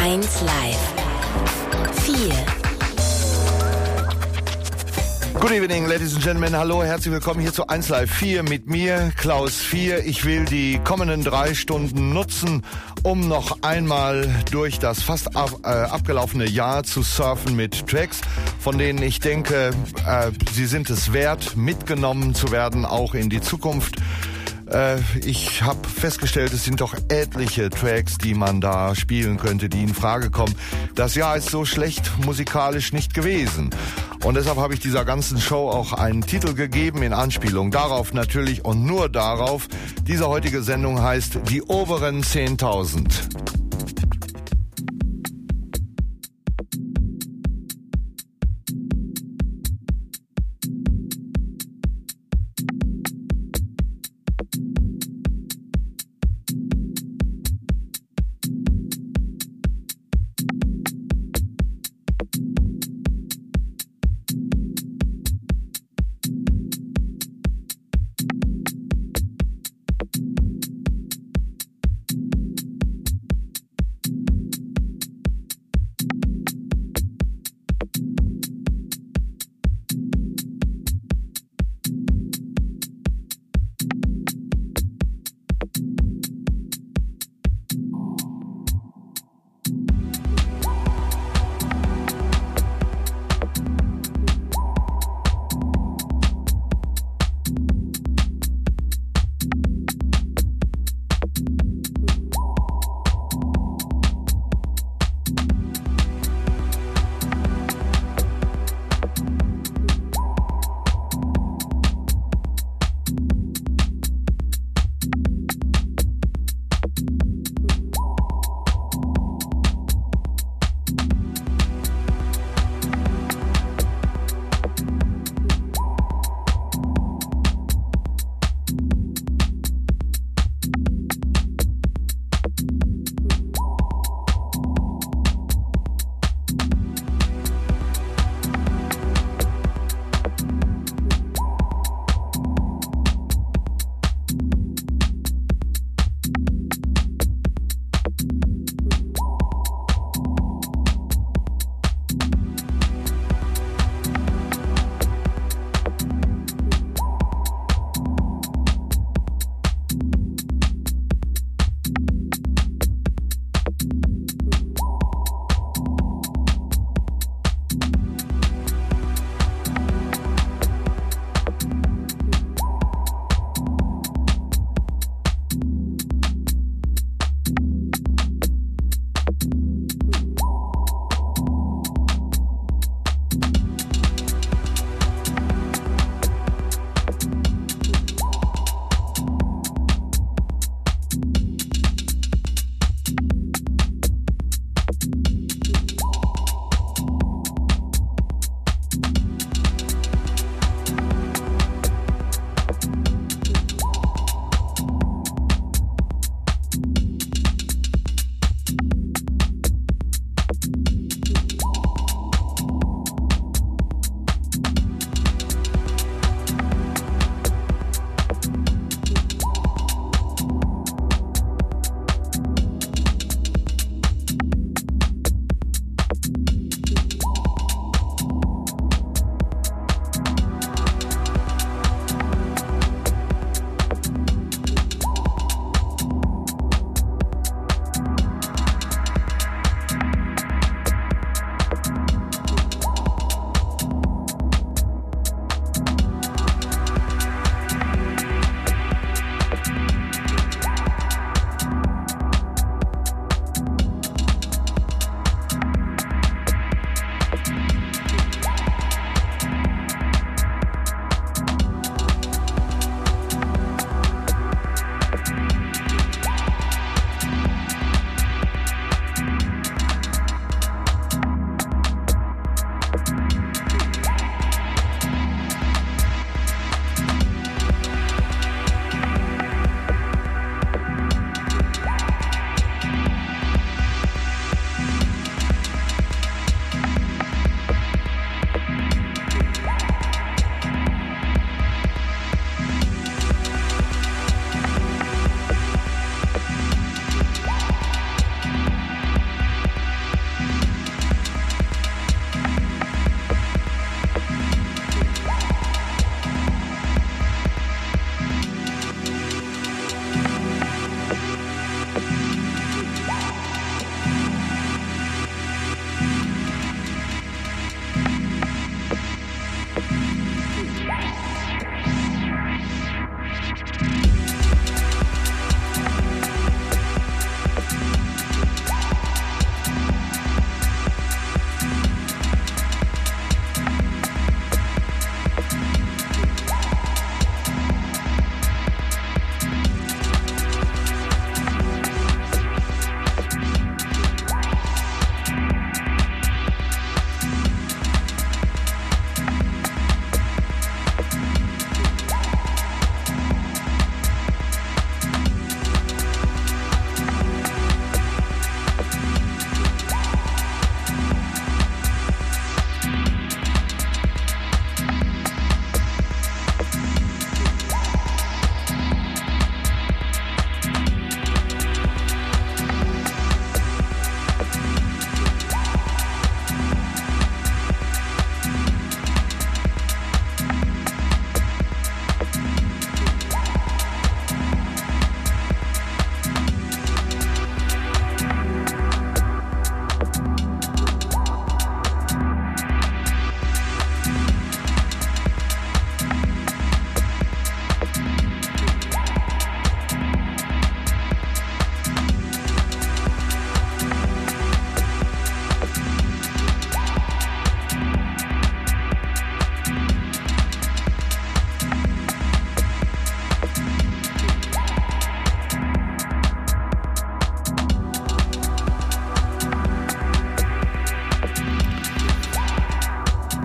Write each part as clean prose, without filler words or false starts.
1 Live 4. Good evening, ladies and gentlemen. Hallo, herzlich willkommen hier zu 1 Live 4 mit mir, Klaus 4. Ich will die kommenden 3 Stunden nutzen, um noch einmal durch das fast abgelaufene Jahr zu surfen mit Tracks, von denen ich denke, sie sind es wert, mitgenommen zu werden, auch in die Zukunft. Ich habe festgestellt, es sind doch etliche Tracks, die man da spielen könnte, die in Frage kommen. Das Jahr ist so schlecht musikalisch nicht gewesen. Und deshalb habe ich dieser ganzen Show auch einen Titel gegeben, in Anspielung darauf natürlich und nur darauf. Diese heutige Sendung heißt Die oberen 10.000.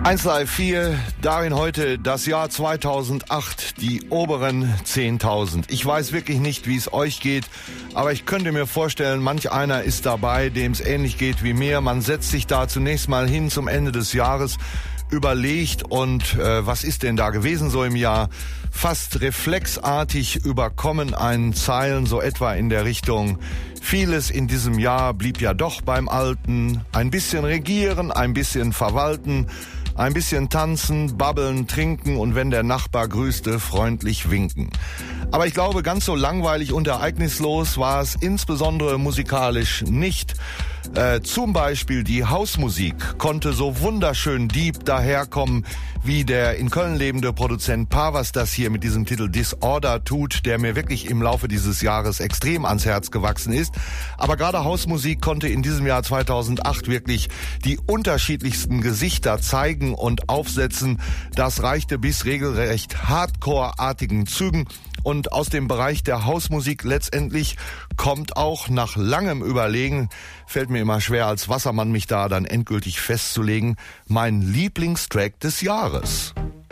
1Live 4, darin heute das Jahr 2008, die oberen 10.000. Ich weiß wirklich nicht, wie es euch geht, aber ich könnte mir vorstellen, manch einer ist dabei, dem es ähnlich geht wie mir. Man setzt sich da zunächst mal hin zum Ende des Jahres, überlegt und was ist denn da gewesen so im Jahr? Fast reflexartig überkommen einen Zeilen so etwa in der Richtung: Vieles in diesem Jahr blieb ja doch beim Alten, ein bisschen regieren, ein bisschen verwalten, ein bisschen tanzen, babbeln, trinken und wenn der Nachbar grüßte, freundlich winken. Aber ich glaube, ganz so langweilig und ereignislos war es insbesondere musikalisch nicht. Zum Beispiel die Hausmusik konnte so wunderschön deep daherkommen, wie der in Köln lebende Produzent Pavas das hier mit diesem Titel Disorder tut, der mir wirklich im Laufe dieses Jahres extrem ans Herz gewachsen ist. Aber gerade Hausmusik konnte in diesem Jahr 2008 wirklich die unterschiedlichsten Gesichter zeigen und aufsetzen. Das reichte bis regelrecht Hardcore-artigen Zügen. Und aus dem Bereich der Hausmusik letztendlich kommt auch nach langem Überlegen, fällt mir immer schwer als Wassermann mich da dann endgültig festzulegen, mein Lieblingstrack des Jahres.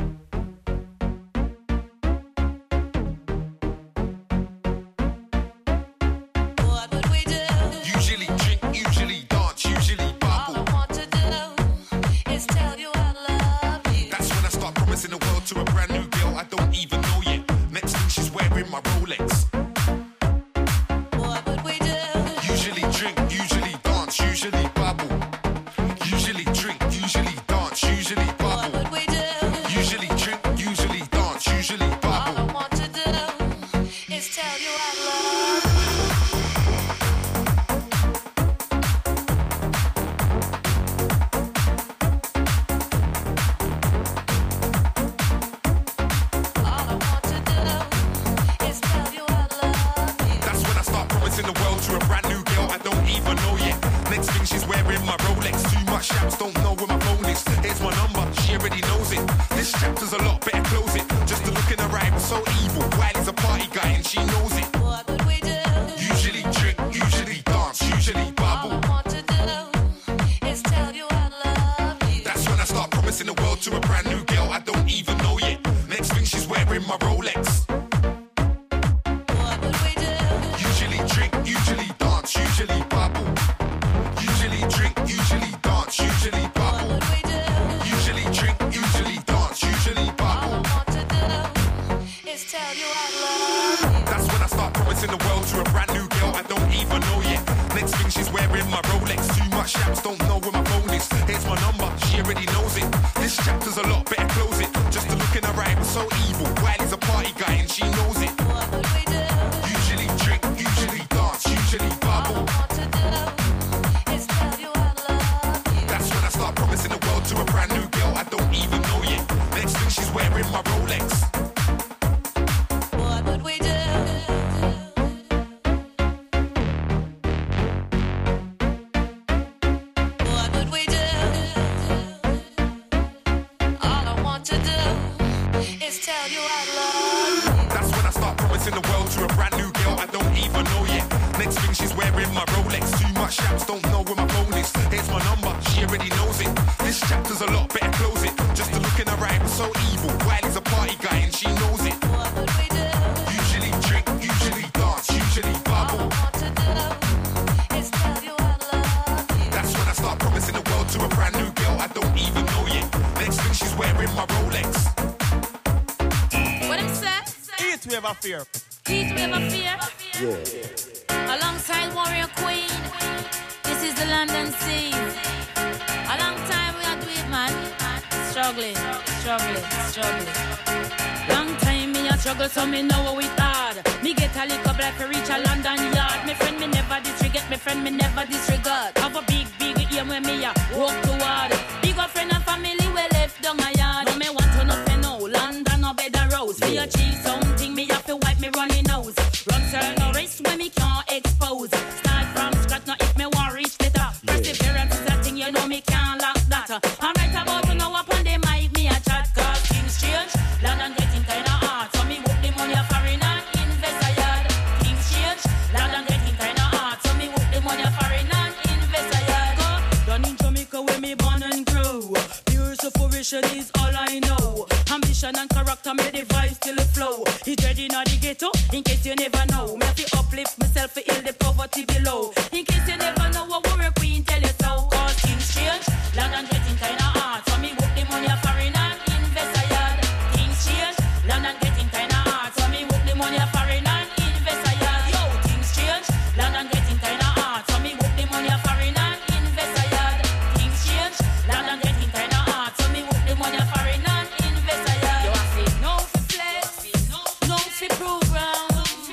Fear. Heatwave of Fear. Yeah. Alongside Warrior Queen. This is the London Sea. A long time we are doing it, man. Struggling. Long time me a struggle, so me know how it hard. Me get a little black for reach a London yard. Me friend me never disregard. Me friend me never disregard. Have a big aim when me a walk toward. Big up friend and family we left down a yard. No me want to nothing no London no better roads. Me achieve something me have to wipe me running nose. Run turn no race when me can't expose. Start from scratch now if me want reach the top. Perseverance is a thing you know me can't lock that. I'm right about to know up on the mic me a chat. Cause things change. London getting kinda hard. So me work the money a foreign and invest a yard. Things change. London getting kinda hard. So me work the money a foreign and invest a yard. Done in Jamaica where me born and grew. Pure so foolish inna the ghetto. In case you never know, me have to uplift myself to heal the poverty below. In case you never know, what warrior queen tell you so. Cause things change, land and getting kinda hard. So me work the money a foreign and invest a yard. Things change, land and getting kinda hard. So me work the money a foreign and invest a yard. Yo, things change, land and getting kinda hard. So me work the money a foreign and invest a yard. Things change, land and getting kinda hard. So me work the money a foreign and invest a yard. You have to know for flex, know for program,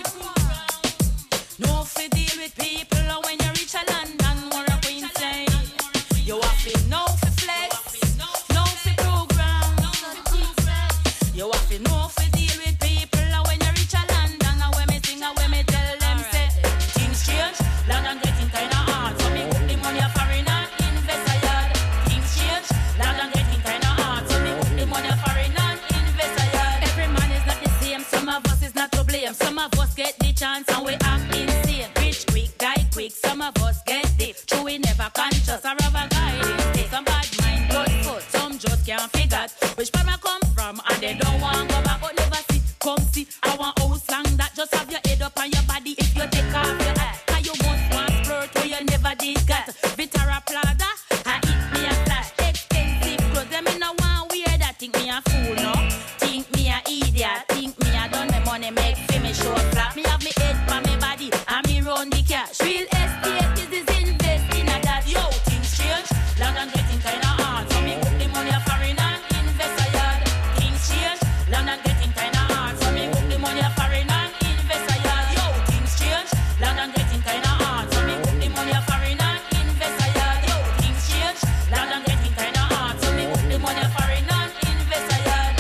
know for deal with people. And when you reach a London, or a Queen say, you have to know for flex, know for program. You have to know for deal with people. And when you reach a London, and when me sing and when me tell them say, things change, London getting kinda hard. So me put the money a foreign and invest a yard. Things change, London getting kinda hard. So me put the money a foreign and invest a yard. Every man is not the same. Some of us is not to blame. Some of us get the chance and we act insane. Rich quick, die quick. Some of us get deep. True, we never conscious or have a guidance. Some bad mind, blood foot. Some just can't figure out which part I come from and they don't want go back but never see. Come see, I want old slang that just have your head up on your body if you take off your hat. Cause you must want flirt where you never did get. Vitara Prada, I eat me a flash. Expensive clothes, them in a one weird. I think me a fool, no? Think me a idiot. Think me a done me money make for me show flat. Me have me head for me body and me run the cash. Real estate is invest in a that. Yo, things change, long and getting kinda hard. So me put the money a foreign and invest a yard. Things change, long and getting kinda hard. So me put the money a foreign and invest a yard. Yo, things change, long and getting kinda hard. So me put the money a foreign and invest a yard. Yo, things change, long and getting kinda hard. So me put the money a foreign and invest a yard.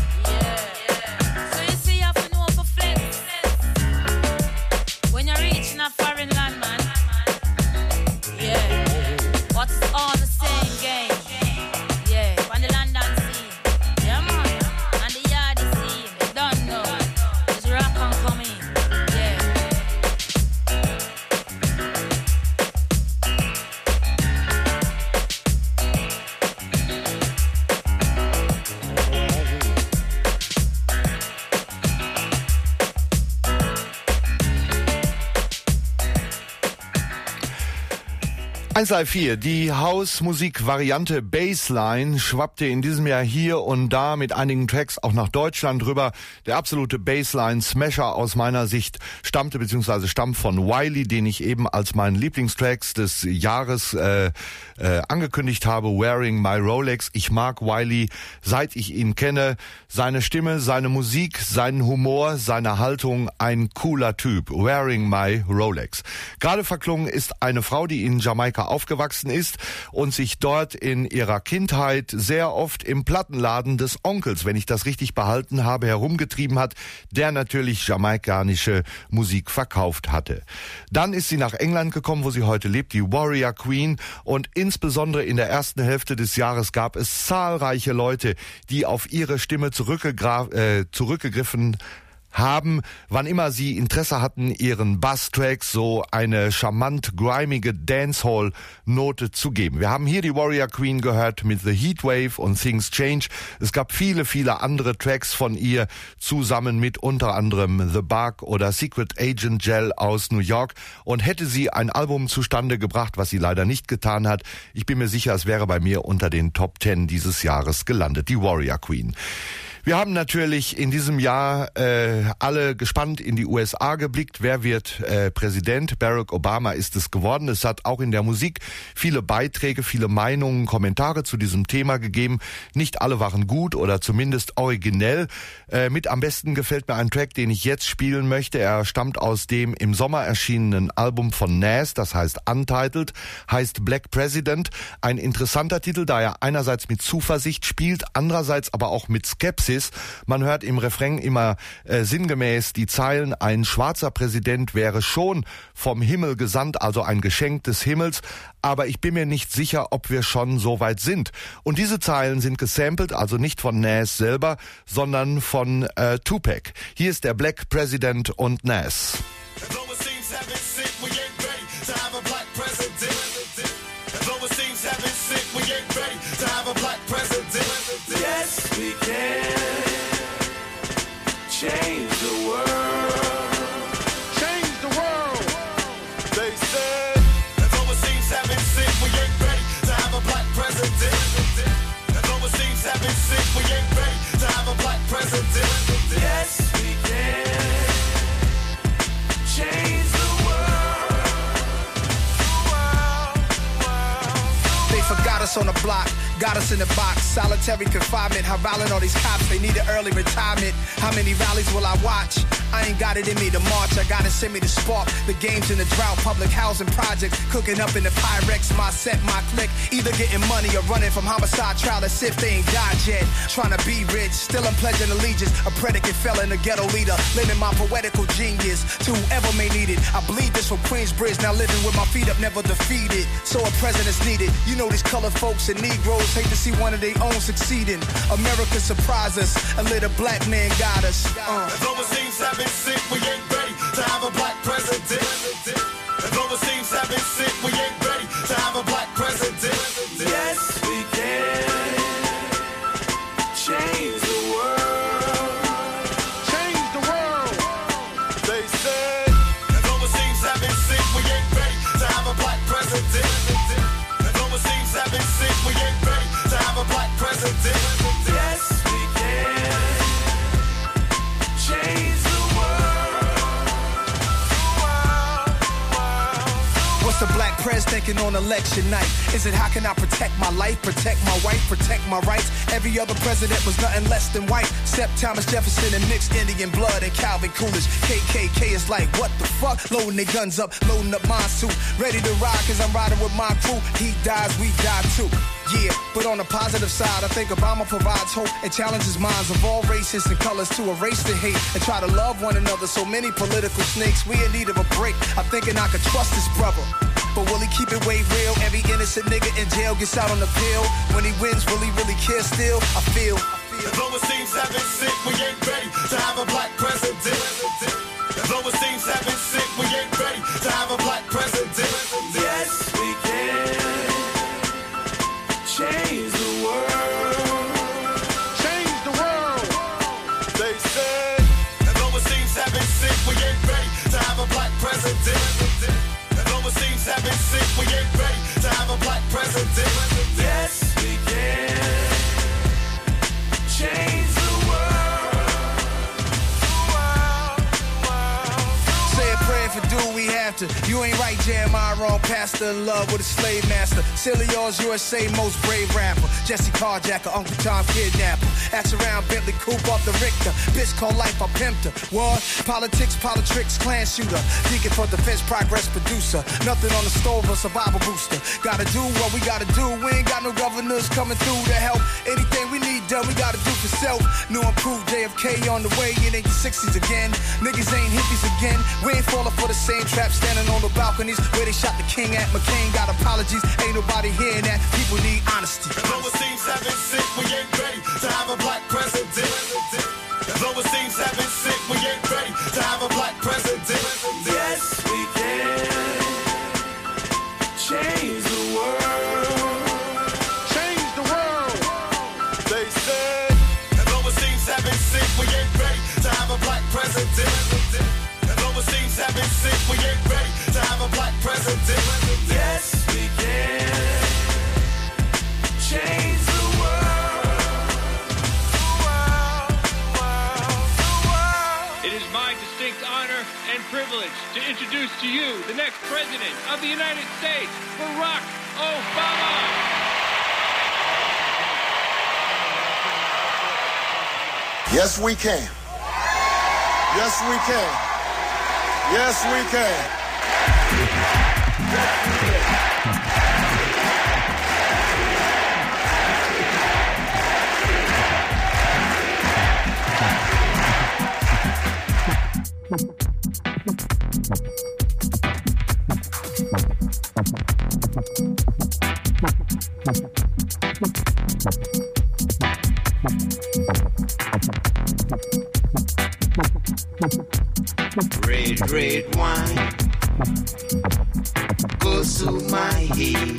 So you see, you have to know for flex. When you're reaching a foreign land, man. Yeah. What's all the same game? Yeah. On the London scene. Yeah, man. And the yard is scene. They don't know. Just rock and come in. Yeah. 134, die Hausmusik-Variante Bassline schwappte in diesem Jahr hier und da mit einigen Tracks auch nach Deutschland rüber. Der absolute Bassline-Smasher aus meiner Sicht stammt von Wiley, den ich eben als meinen Lieblingstracks des Jahres angekündigt habe, Wearing My Rolex. Ich mag Wiley, seit ich ihn kenne. Seine Stimme, seine Musik, seinen Humor, seine Haltung, ein cooler Typ. Wearing My Rolex. Gerade verklungen ist eine Frau, die in Jamaika aufgewachsen ist und sich dort in ihrer Kindheit sehr oft im Plattenladen des Onkels, wenn ich das richtig behalten habe, herumgetrieben hat, der natürlich jamaikanische Musik verkauft hatte. Dann ist sie nach England gekommen, wo sie heute lebt, die Warrior Queen, und insbesondere in der ersten Hälfte des Jahres gab es zahlreiche Leute, die auf ihre Stimme zurückgegriffen haben, wann immer sie Interesse hatten, ihren Basstracks so eine charmant grimige Dancehall-Note zu geben. Wir haben hier die Warrior Queen gehört mit The Heatwave und Things Change. Es gab viele, viele andere Tracks von ihr, zusammen mit unter anderem The Bug oder Secret Agent Gel aus New York. Und hätte sie ein Album zustande gebracht, was sie leider nicht getan hat, ich bin mir sicher, es wäre bei mir unter den Top 10 dieses Jahres gelandet. Die Warrior Queen. Wir haben natürlich in diesem Jahr alle gespannt in die USA geblickt. Wer wird Präsident? Barack Obama ist es geworden. Es hat auch in der Musik viele Beiträge, viele Meinungen, Kommentare zu diesem Thema gegeben. Nicht alle waren gut oder zumindest originell. Mit am besten gefällt mir ein Track, den ich jetzt spielen möchte. Er stammt aus dem im Sommer erschienenen Album von Nas, das heißt Untitled, heißt Black President. Ein interessanter Titel, da er einerseits mit Zuversicht spielt, andererseits aber auch mit Skepsis. Man hört im Refrain immer sinngemäß die Zeilen, ein schwarzer Präsident wäre schon vom Himmel gesandt, also ein Geschenk des Himmels, aber ich bin mir nicht sicher, ob wir schon so weit sind. Und diese Zeilen sind gesampelt, also nicht von Nas selber, sondern von Tupac. Hier ist der Black President und Nas. change the world. Change the world. They said, as overseas having sick, we ain't ready to have a black president. As overseas having sick, we ain't ready to have a black president. Yes, we can change the world. They forgot us on the block. Got us in the box, solitary confinement. How violent all these cops, they need an early retirement. How many rallies will I watch? I ain't got it in me to march, I gotta send me the spark. The games in the drought, public housing projects. Cooking up in the Pyrex, my set, my click. Either getting money or running from homicide trial as if they ain't died yet. Trying to be rich, still I'm pledging allegiance. A predicate felon, a ghetto leader. Living my poetical genius to whoever may need it. I bleed this from Queensbridge, now living with my feet up, never defeated. So a president's needed. You know these colored folks and Negroes hate to see one of their own succeeding. America surprised us, a little black man got us. As overseas having sick, we ain't ready to have a black president. As overseas having sick, we ain't ready to have a black president. Yes, we can change the world. Change the world. They said, as overseas having sick, we ain't ready to have a black president. As overseas having sick, we ain't ready to have a black president. Yes, we can change the What's the black press thinking on election night? Is it how can I protect my life, protect my wife, protect my rights? Every other president was nothing less than white, except Thomas Jefferson and mixed Indian blood and Calvin Coolidge. KKK is like, what the fuck? Loading their guns up, loading up my suit. Ready to ride cause I'm riding with my crew. He dies, we die too. Yeah, but on the positive side, I think Obama provides hope and challenges minds of all races and colors to erase the hate and try to love one another. So many political snakes, we in need of a break. I'm thinking I could trust this brother, but will he keep it way real? Every innocent nigga in jail gets out on the pill. When he wins, will he really care still? I feel. As overseas having sick, we ain't ready to have a black president. As overseas having sick, we ain't ready to have a black president. Yes, we can change the world. Change the world. They said, as overseas having sick, we ain't ready to have a black president. As overseas having sick, we ain't ready to have a black president. Yes, we can change the world. Say a prayer for do we have to. You ain't right, Jeremiah, wrong pastor, in love with a slave master. Silly yours, USA, most brave rapper. Jesse Carjacker, Uncle Tom kidnapper. Ask around Bentley Coupe off the Richter. Bitch called life, I pimped her. What? Politics, politics, clan shooter. Deacon for defense, progress producer. Nothing on the stove, a survival booster. Gotta do what we gotta do. We ain't got no governors coming through to help. Anything we need done, we gotta do for self. New improved JFK on the way. It ain't the 60s again. Niggas ain't hippies again. We ain't falling for the same trap, standing on the balconies where they shot the king at. McCain got apologies. Ain't nobody hearing that. People need honesty. As overseas having sick, we ain't ready to have a black president. As overseas having sick, we ain't ready to have a black president. Yes, we can change the world. Change the world. They said, as overseas having sick, we ain't ready to have a black president. As overseas having sick, we ain't ready to have a black president. Yes, we can change the It is my distinct honor and privilege to introduce to you the next President of the United States, Barack Obama. Yes, we can. Yes, we can. Yes, we can. Red wine goes to my head,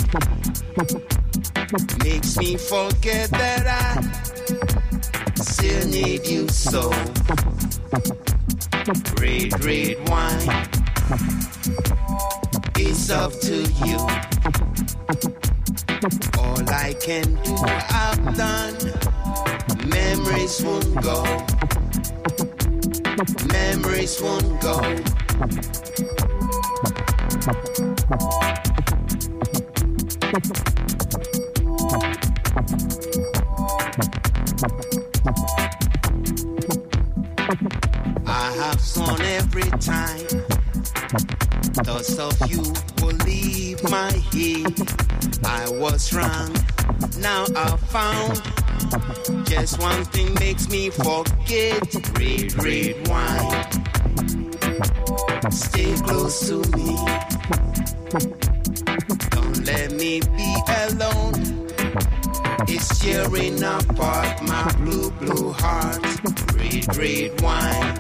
makes me forget that I still need you so. red wine. It's up to you. All I can do, I've done. Memories won't go. Memories won't go. I have sworn every time thoughts of you will leave my head. I was wrong, now I found just one thing makes me forget. Red wine, stay close to me. Don't let me be alone. It's tearing apart my blue heart. Red wine,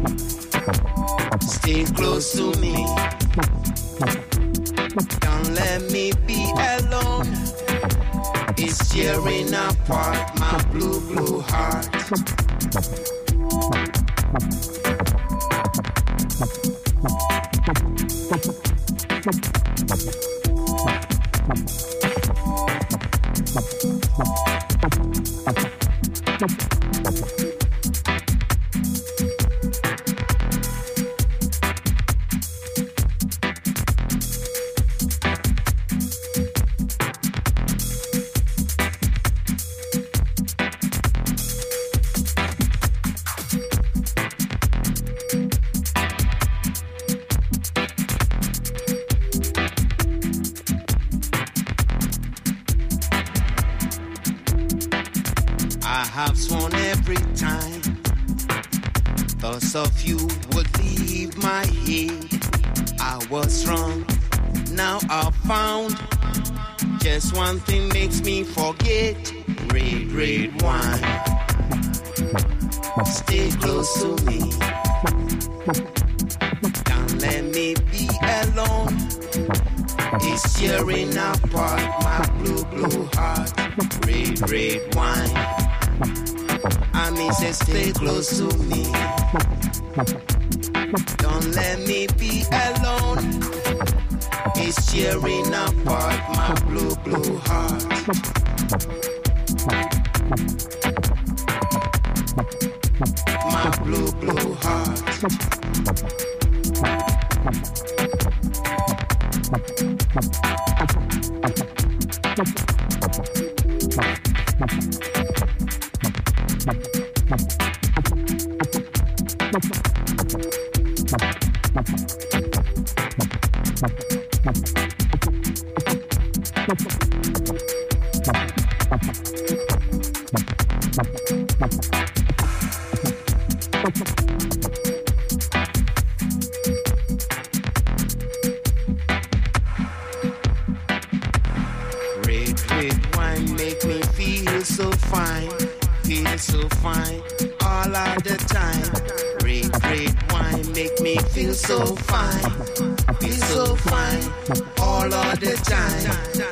stay close to me. Don't let me be alone. It's tearing apart my blue heart. I have sworn every time thoughts of you would leave my head. I was wrong, now I found just one thing makes me forget. Red wine, stay close to me. Don't let me be alone. It's tearing apart my blue heart. Red wine, I mean say stay close to me. Don't let me be alone. It's tearing apart my blue heart. My blue heart. Red wine make me feel so fine all of the time. Red wine make me feel so fine all of the time.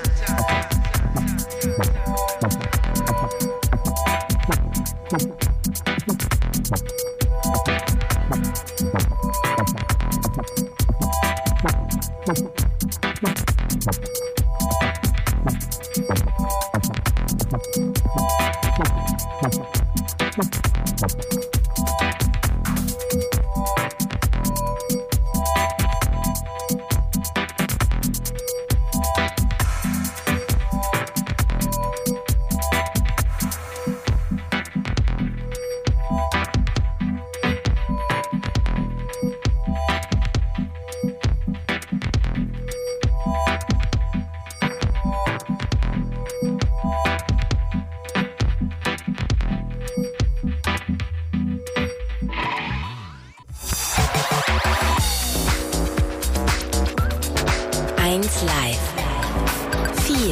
Live. 4.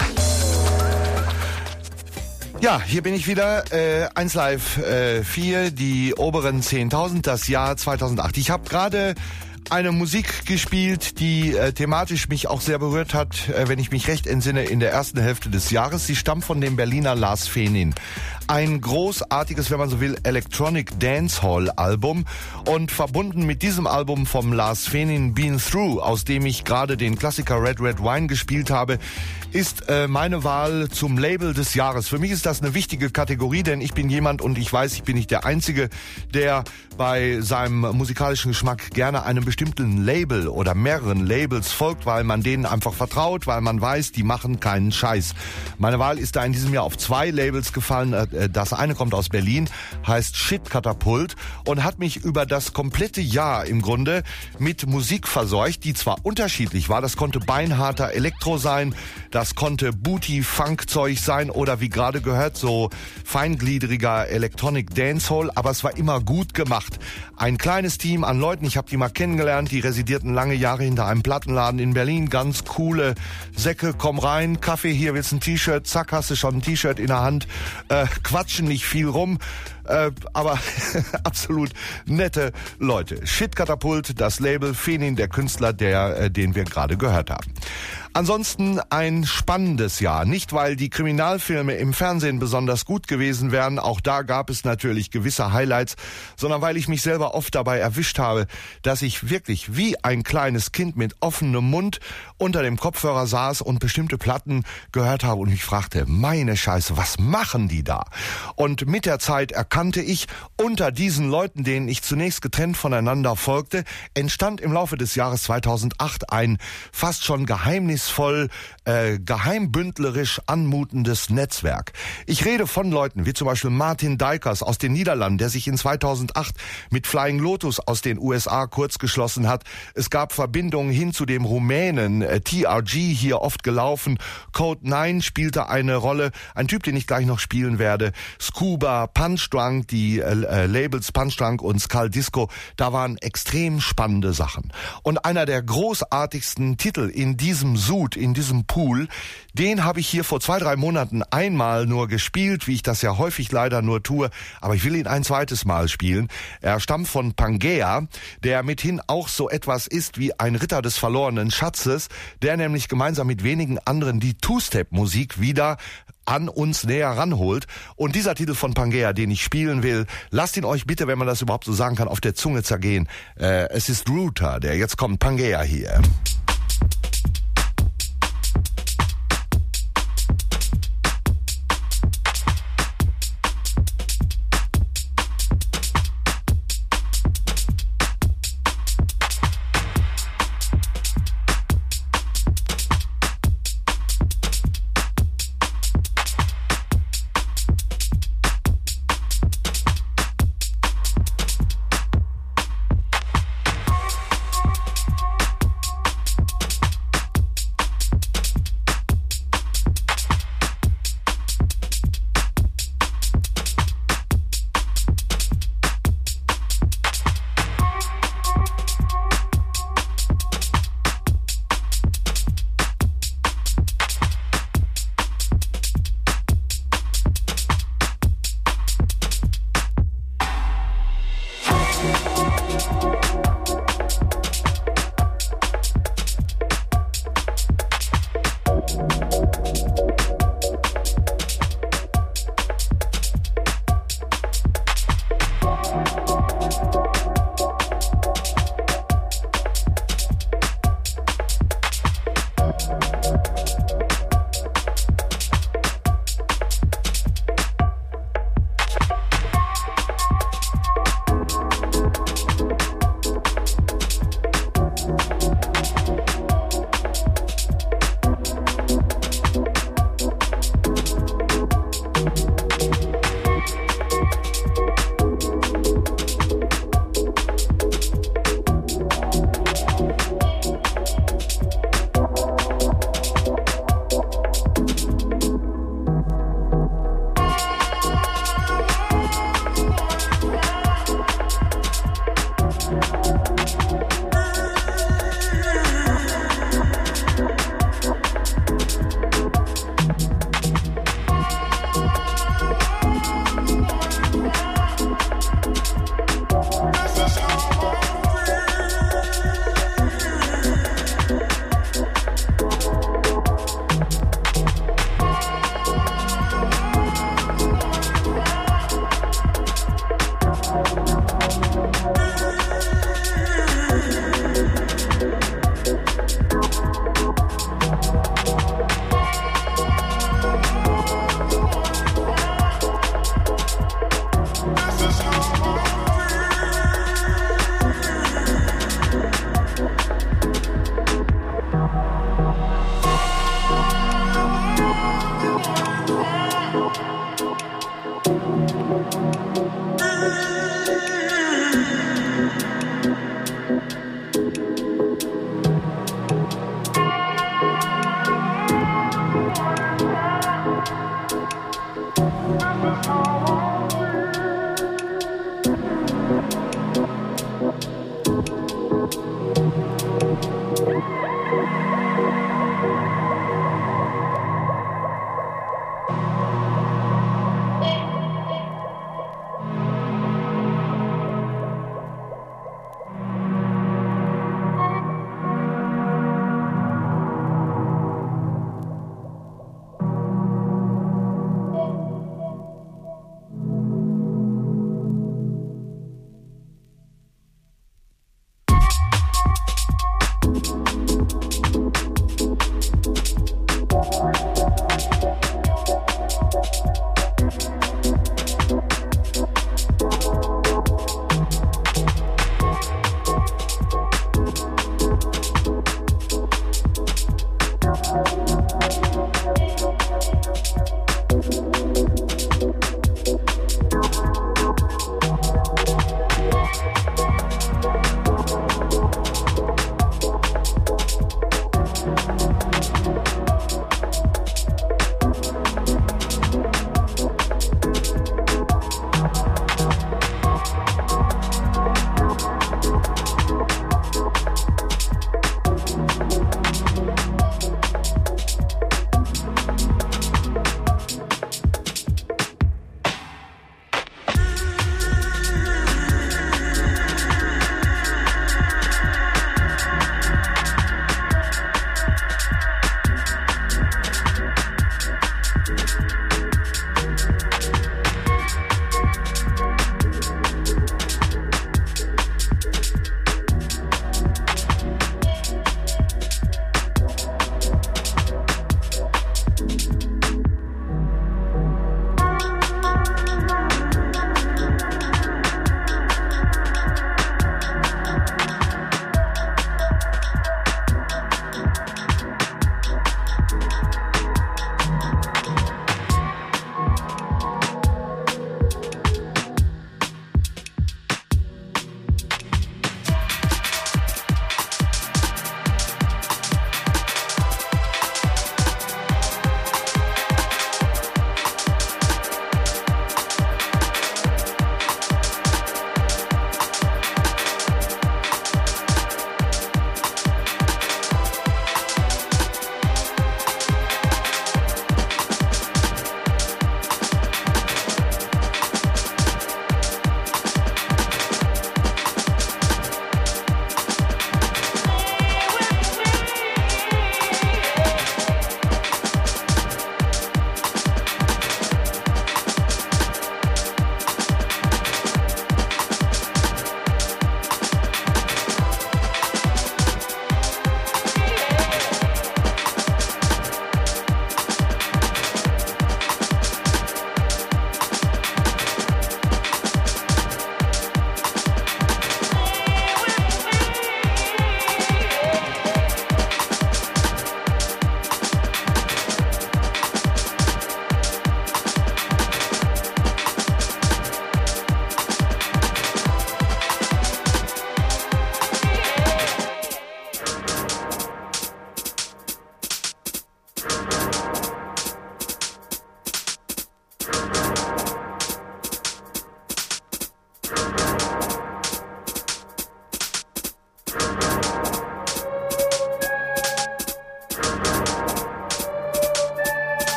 Ja, hier bin ich wieder. 1 Live 4, die oberen 10.000, das Jahr 2008. Ich habe gerade eine Musik gespielt, die thematisch mich auch sehr berührt hat, wenn ich mich recht entsinne, in der ersten Hälfte des Jahres. Sie stammt von dem Berliner Lars Fenin. Ein großartiges, wenn man so will, Electronic Dancehall Album und verbunden mit diesem Album vom Lars Fenin Been Through, aus dem ich gerade den Klassiker Red Red Wine gespielt habe, ist meine Wahl zum Label des Jahres. Für mich ist das eine wichtige Kategorie, denn ich bin jemand und ich weiß, ich bin nicht der Einzige, der bei seinem musikalischen Geschmack gerne einem bestimmten Label oder mehreren Labels folgt, weil man denen einfach vertraut, weil man weiß, die machen keinen Scheiß. Meine Wahl ist da in diesem Jahr auf 2 Labels gefallen. Das eine kommt aus Berlin, heißt Shit Katapult und hat mich über das komplette Jahr im Grunde mit Musik verseucht, die zwar unterschiedlich war. Das konnte beinharter Elektro sein, das konnte Booty-Funk-Zeug sein oder wie gerade gehört, so feingliedriger Electronic Dancehall, aber es war immer gut gemacht. Ein kleines Team an Leuten, ich habe die mal kennengelernt, die residierten lange Jahre hinter einem Plattenladen in Berlin, ganz coole Säcke, komm rein, Kaffee, hier willst ein T-Shirt, zack, hast du schon ein T-Shirt in der Hand, quatschen nicht viel rum, aber absolut nette Leute. Shit Katapult, das Label, Fenin, der Künstler, den wir gerade gehört haben. Ansonsten ein spannendes Jahr. Nicht, weil die Kriminalfilme im Fernsehen besonders gut gewesen wären, auch da gab es natürlich gewisse Highlights, sondern weil ich mich selber oft dabei erwischt habe, dass ich wirklich wie ein kleines Kind mit offenem Mund unter dem Kopfhörer saß und bestimmte Platten gehört habe und mich fragte, meine Scheiße, was machen die da? Und mit der Zeit erkannte ich, unter diesen Leuten, denen ich zunächst getrennt voneinander folgte, entstand im Laufe des Jahres 2008 ein fast schon geheimnisvoll, geheimbündlerisch anmutendes Netzwerk. Ich rede von Leuten wie zum Beispiel Martin Dijkers aus den Niederlanden, der sich in 2008 mit Flying Lotus aus den USA kurzgeschlossen hat. Es gab Verbindungen hin zu dem Rumänen, TRG hier oft gelaufen. Code 9 spielte eine Rolle, ein Typ, den ich gleich noch spielen werde. Scuba, Punchdrunk, die Labels Punchdrunk und Skull Disco, da waren extrem spannende Sachen. Und einer der großartigsten Titel in diesem Sud, in diesem Pool, den habe ich hier vor 2-3 Monaten einmal nur gespielt, wie ich das ja häufig leider nur tue, aber ich will ihn ein zweites Mal spielen. Er stammt von Pangea, der mithin auch so etwas ist wie ein Ritter des verlorenen Schatzes, der nämlich gemeinsam mit wenigen anderen die Two-Step-Musik wieder an uns näher ranholt. Und dieser Titel von Pangea, den ich spielen will, lasst ihn euch bitte, wenn man das überhaupt so sagen kann, auf der Zunge zergehen. Es ist Router, der jetzt kommt, Pangea hier.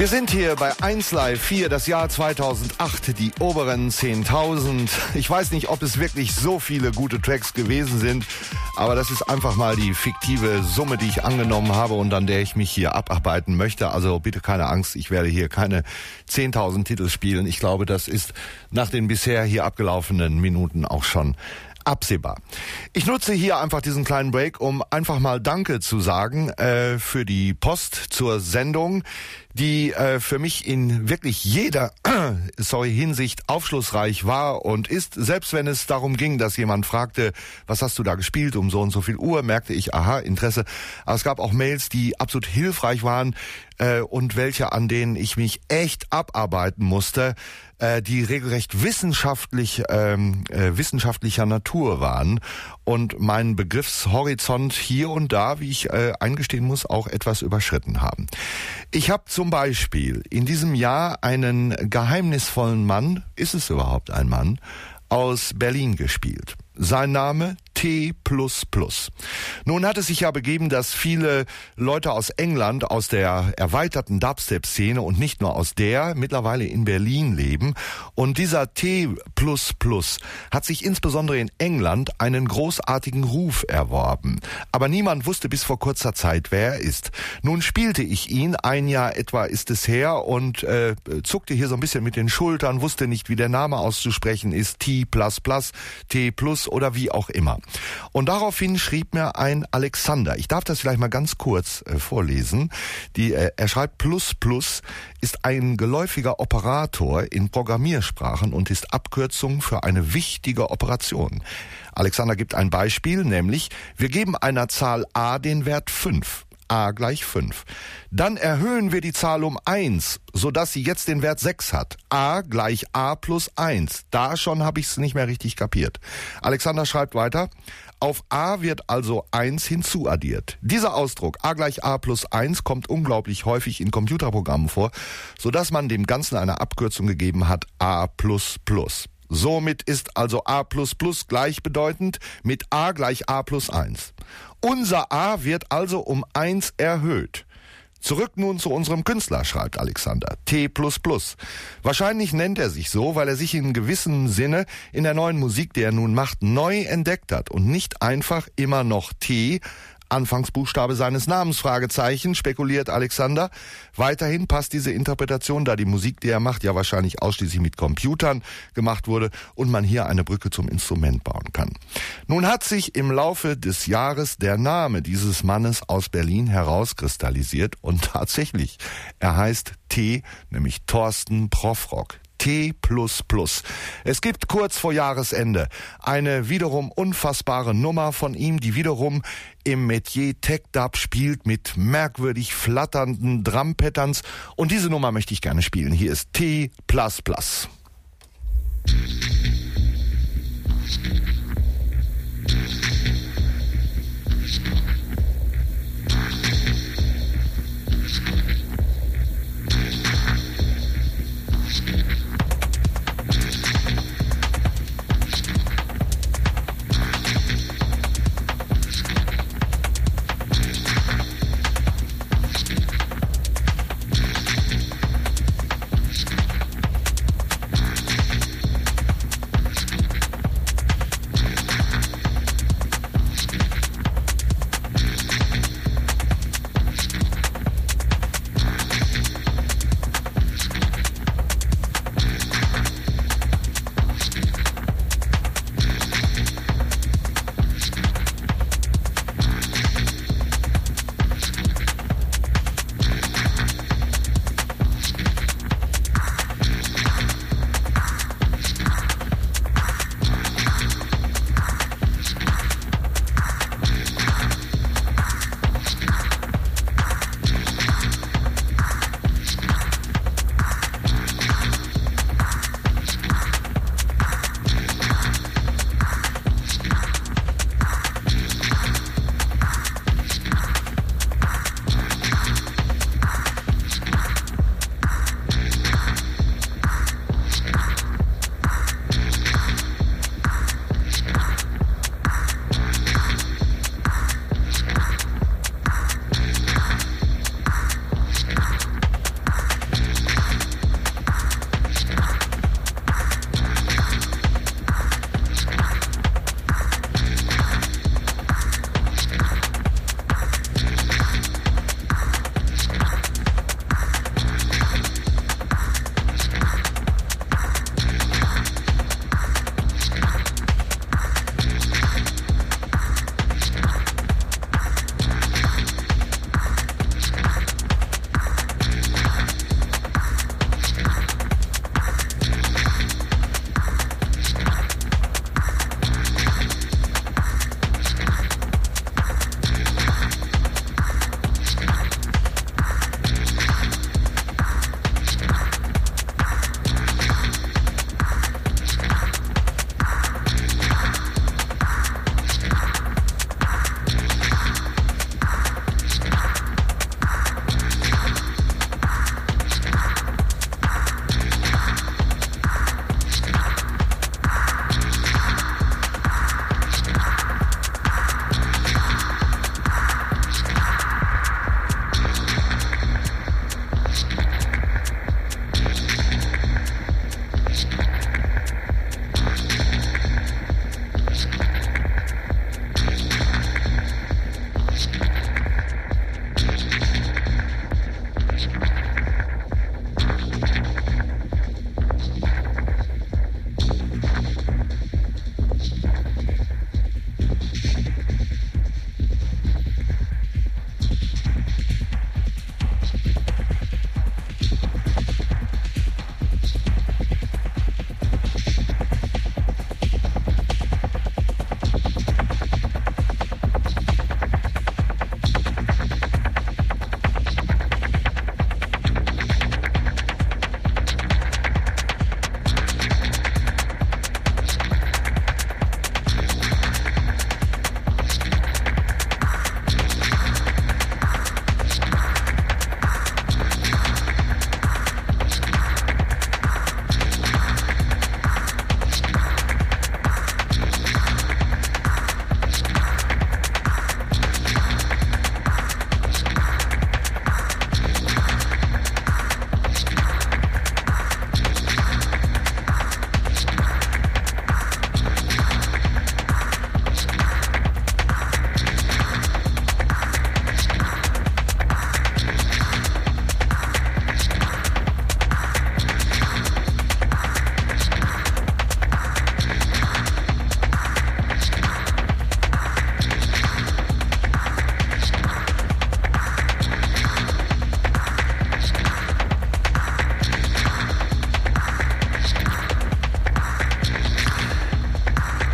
Wir sind hier bei 1 Live 4, das Jahr 2008, die oberen 10.000. Ich weiß nicht, ob es wirklich so viele gute Tracks gewesen sind, aber das ist einfach mal die fiktive Summe, die ich angenommen habe und an der ich mich hier abarbeiten möchte. Also bitte keine Angst, ich werde hier keine 10.000 Titel spielen. Ich glaube, das ist nach den bisher hier abgelaufenen Minuten auch schon absehbar. Ich nutze hier einfach diesen kleinen Break, um einfach mal Danke zu sagen für die Post zur Sendung, die für mich in wirklich jeder Hinsicht aufschlussreich war und ist. Selbst wenn es darum ging, dass jemand fragte, was hast du da gespielt um so und so viel Uhr, merkte ich, aha, Interesse. Aber es gab auch Mails, die absolut hilfreich waren und welche, an denen ich mich echt abarbeiten musste, die regelrecht wissenschaftlicher Natur waren und meinen Begriffshorizont hier und da, wie ich eingestehen muss, auch etwas überschritten haben. Ich habe zum Beispiel in diesem Jahr einen geheimnisvollen Mann, ist es überhaupt ein Mann, aus Berlin gespielt. Sein Name T++. Nun hat es sich ja begeben, dass viele Leute aus England, aus der erweiterten Dubstep-Szene und nicht nur aus der, mittlerweile in Berlin leben. Und dieser T++ hat sich insbesondere in England einen großartigen Ruf erworben. Aber niemand wusste bis vor kurzer Zeit, wer er ist. Nun spielte ich ihn, ein Jahr etwa ist es her, und zuckte hier so ein bisschen mit den Schultern, wusste nicht, wie der Name auszusprechen ist, T++, T+, oder wie auch immer. Und daraufhin schrieb mir ein Alexander, ich darf das vielleicht mal ganz kurz vorlesen, er schreibt, ++ ist ein geläufiger Operator in Programmiersprachen und ist Abkürzung für eine wichtige Operation. Alexander gibt ein Beispiel, nämlich, wir geben einer Zahl a den Wert 5. A gleich 5. Dann erhöhen wir die Zahl um 1, sodass sie jetzt den Wert 6 hat. A gleich A plus 1. Da schon habe ich es nicht mehr richtig kapiert. Alexander schreibt weiter. Auf A wird also 1 hinzuaddiert. Dieser Ausdruck A gleich A plus 1 kommt unglaublich häufig in Computerprogrammen vor, sodass man dem Ganzen eine Abkürzung gegeben hat, A++. Somit ist also A++ gleichbedeutend mit A gleich A plus 1. Unser A wird also um 1 erhöht. Zurück nun zu unserem Künstler, schreibt Alexander, T++. Wahrscheinlich nennt er sich so, weil er sich in gewissem Sinne in der neuen Musik, die er nun macht, neu entdeckt hat und nicht einfach immer noch T, Anfangsbuchstabe seines Namens, Fragezeichen, spekuliert Alexander. Weiterhin passt diese Interpretation, da die Musik, die er macht, ja wahrscheinlich ausschließlich mit Computern gemacht wurde und man hier eine Brücke zum Instrument bauen kann. Nun hat sich im Laufe des Jahres der Name dieses Mannes aus Berlin herauskristallisiert und tatsächlich, er heißt T, nämlich Thorsten Profrock. T++. Es gibt kurz vor Jahresende eine wiederum unfassbare Nummer von ihm, die wiederum im Metier Tech-Dub spielt mit merkwürdig flatternden Drum-Patterns. Und diese Nummer möchte ich gerne spielen. Hier ist T++.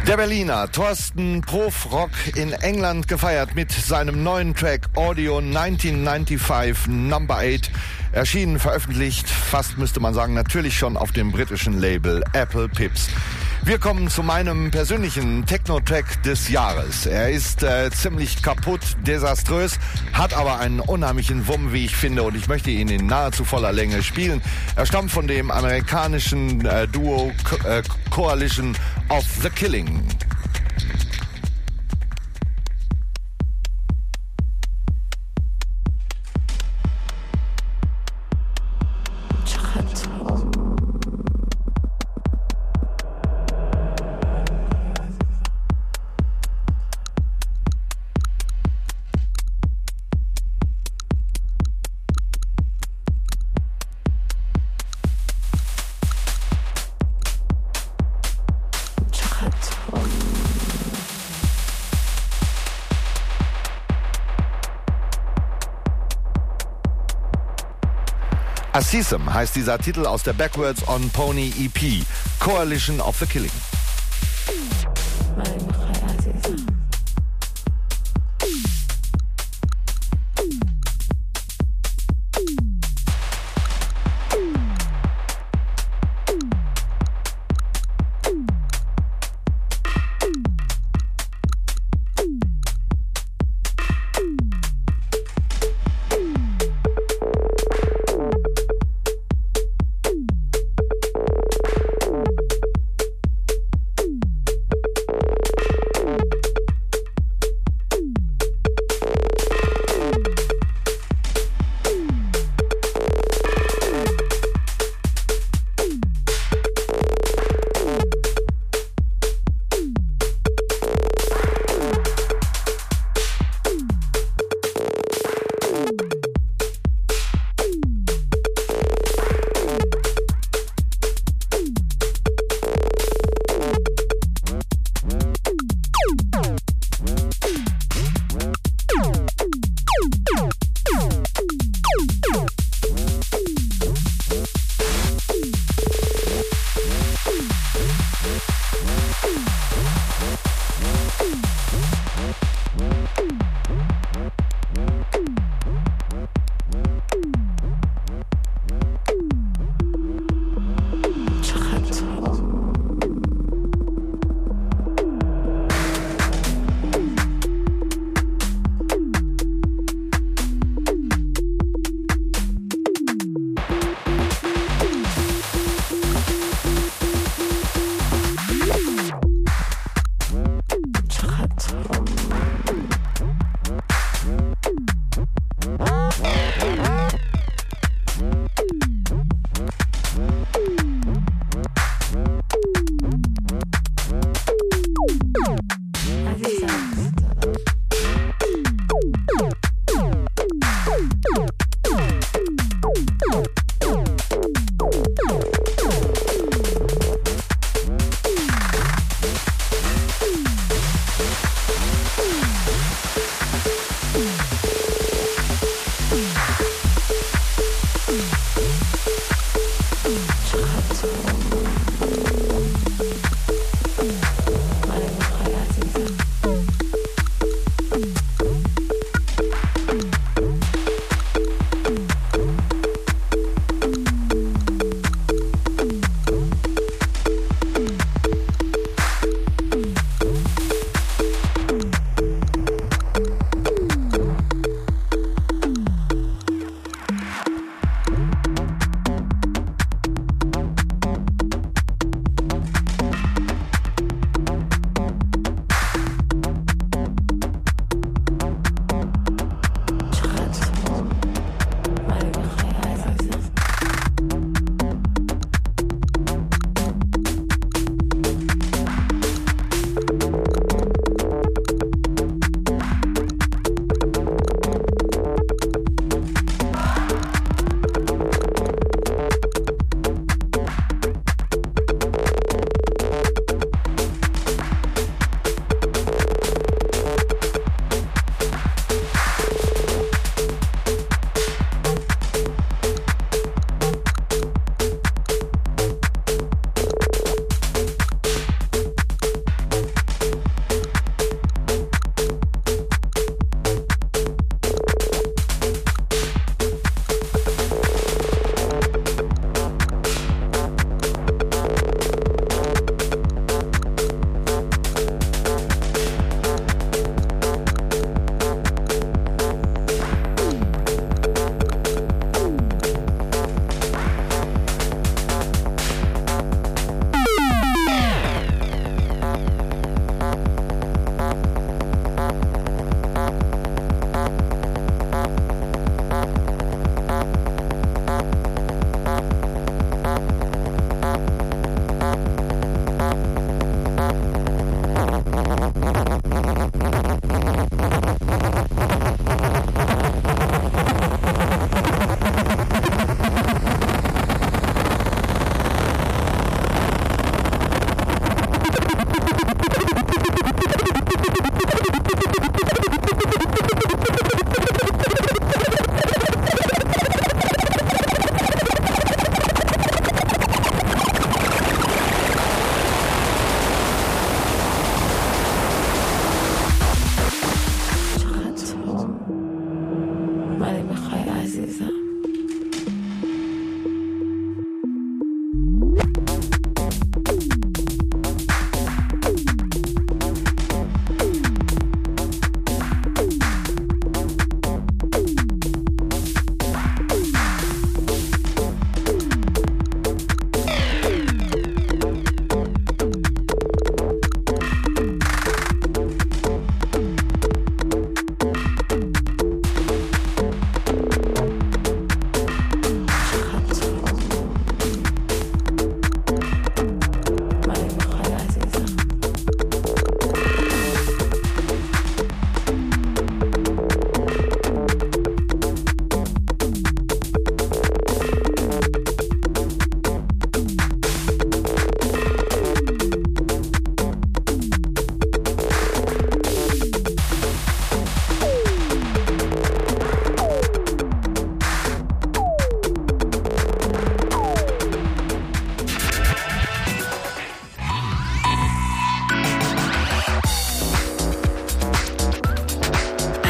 Der Berliner Thorsten Profrock in England gefeiert mit seinem neuen Track Audio 1995 Number 8. Erschienen, veröffentlicht, fast müsste man sagen, natürlich schon auf dem britischen Label Apple Pips. Wir kommen zu meinem persönlichen Techno-Track des Jahres. Er ist ziemlich kaputt, desaströs, hat aber einen unheimlichen Wumm, wie ich finde, und ich möchte ihn in nahezu voller Länge spielen. Er stammt von dem amerikanischen Duo Coalition of the Killing. Assisem heißt dieser Titel aus der Backwards on Pony EP, Coalition of the Killing.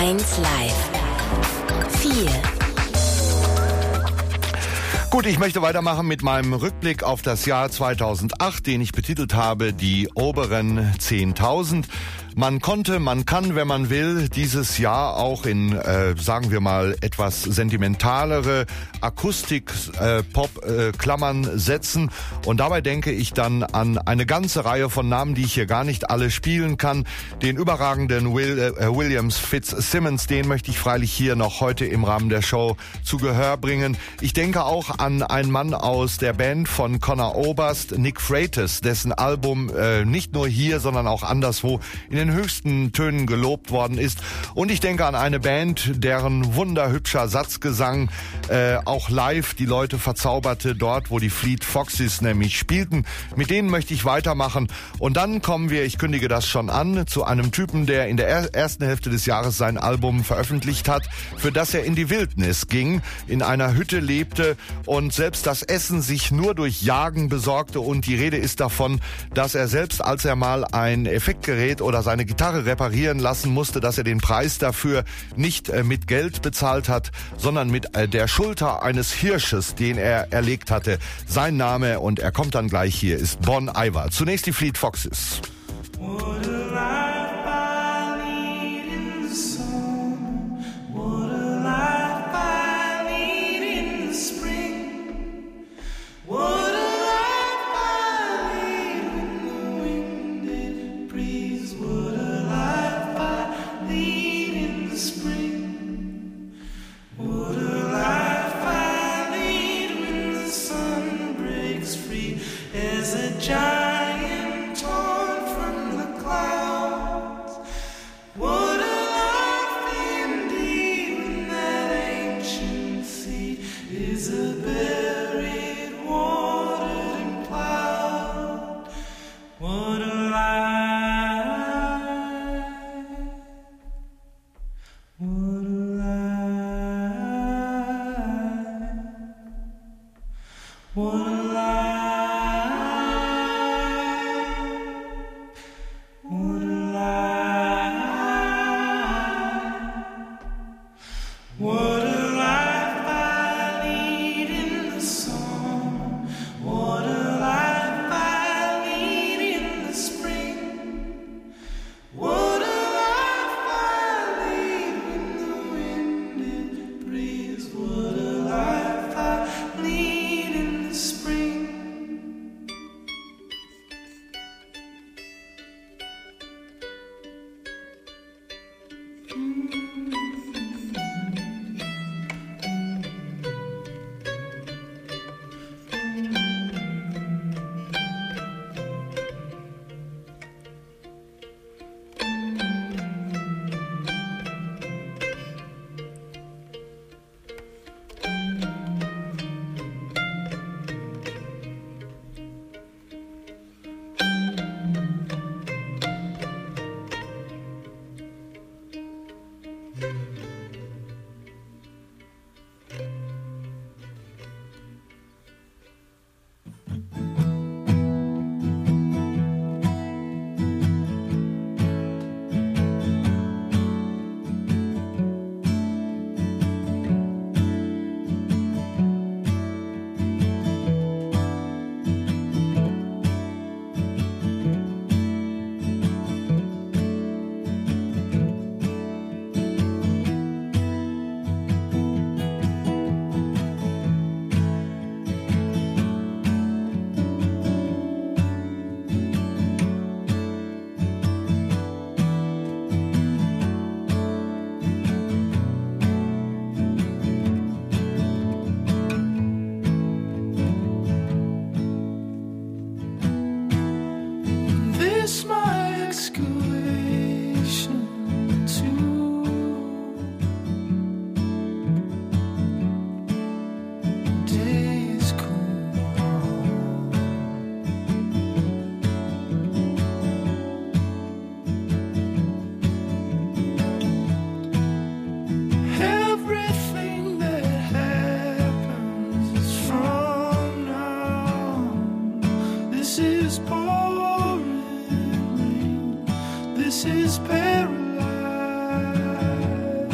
1 Live 4. Gut, ich möchte weitermachen mit meinem Rückblick auf das Jahr 2008, den ich betitelt habe, die oberen 10.000. Man kann, wenn man will, dieses Jahr auch in, sagen wir mal, etwas sentimentalere Akustik-Pop-Klammern setzen. Und dabei denke ich dann an eine ganze Reihe von Namen, die ich hier gar nicht alle spielen kann. Den überragenden Williams Fitzsimmons, den möchte ich freilich hier noch heute im Rahmen der Show zu Gehör bringen. Ich denke auch an einen Mann aus der Band von Conor Oberst, Nick Freitas, dessen Album nicht nur hier, sondern auch anderswo in den höchsten Tönen gelobt worden ist. Und ich denke an eine Band, deren wunderhübscher Satzgesang auch live die Leute verzauberte, dort wo die Fleet Foxes nämlich spielten. Mit denen möchte ich weitermachen. Und dann kommen wir, ich kündige das schon an, zu einem Typen, der in der ersten Hälfte des Jahres sein Album veröffentlicht hat, für das er in die Wildnis ging, in einer Hütte lebte und selbst das Essen sich nur durch Jagen besorgte. Und die Rede ist davon, dass er selbst, als er mal ein Effektgerät oder seine Gitarre reparieren lassen musste, dass er den Preis dafür nicht mit Geld bezahlt hat, sondern mit der Schulter eines Hirsches, den er erlegt hatte. Sein Name, und er kommt dann gleich hier, ist Bon Iver. Zunächst die Fleet Foxes. This is paradise.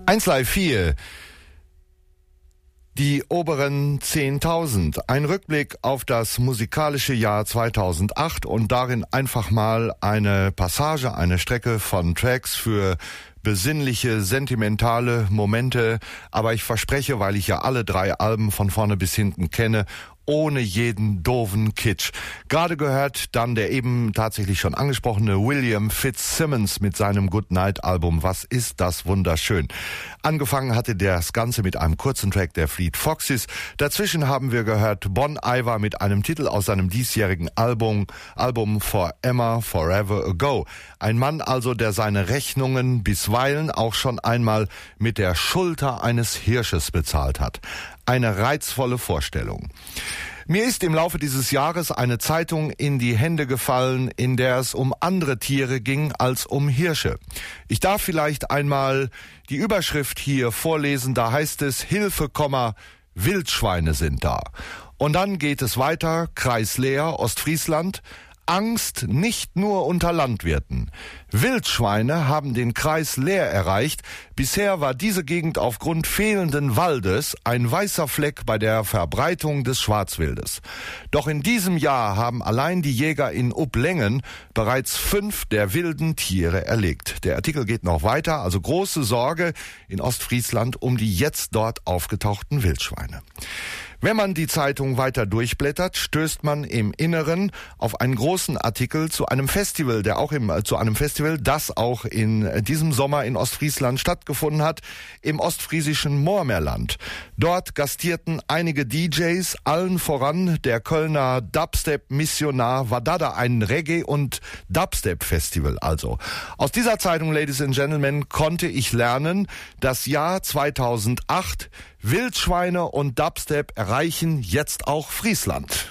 1Live 4. Die oberen 10.000. Ein Rückblick auf das musikalische Jahr 2008 und darin einfach mal eine Passage, eine Strecke von Tracks für besinnliche, sentimentale Momente. Aber ich verspreche, weil ich ja alle 3 Alben von vorne bis hinten kenne, ohne jeden doofen Kitsch. Gerade gehört dann der eben tatsächlich schon angesprochene William Fitzsimmons mit seinem Goodnight-Album. Was ist das wunderschön. Angefangen hatte das Ganze mit einem kurzen Track der Fleet Foxes. Dazwischen haben wir gehört Bon Iver mit einem Titel aus seinem diesjährigen Album For Emma Forever Ago. Ein Mann also, der seine Rechnungen bisweilen auch schon einmal mit der Schulter eines Hirsches bezahlt hat. Eine reizvolle Vorstellung. Mir ist im Laufe dieses Jahres eine Zeitung in die Hände gefallen, in der es um andere Tiere ging als um Hirsche. Ich darf vielleicht einmal die Überschrift hier vorlesen, da heißt es Hilfe, Wildschweine sind da. Und dann geht es weiter, Kreis Leer, Ostfriesland. Angst nicht nur unter Landwirten. Wildschweine haben den Kreis Leer erreicht. Bisher war diese Gegend aufgrund fehlenden Waldes ein weißer Fleck bei der Verbreitung des Schwarzwildes. Doch in diesem Jahr haben allein die Jäger in Uplengen bereits 5 der wilden Tiere erlegt. Der Artikel geht noch weiter, also große Sorge in Ostfriesland um die jetzt dort aufgetauchten Wildschweine. Wenn man die Zeitung weiter durchblättert, stößt man im Inneren auf einen großen Artikel zu einem Festival, das auch in diesem Sommer in Ostfriesland stattgefunden hat, im ostfriesischen Moormerland. Dort gastierten einige DJs, allen voran der Kölner Dubstep-Missionar Wadada, ein Reggae- und Dubstep-Festival also. Aus dieser Zeitung, Ladies and Gentlemen, konnte ich lernen, das Jahr 2008, Wildschweine und Dubstep erreichen jetzt auch Friesland.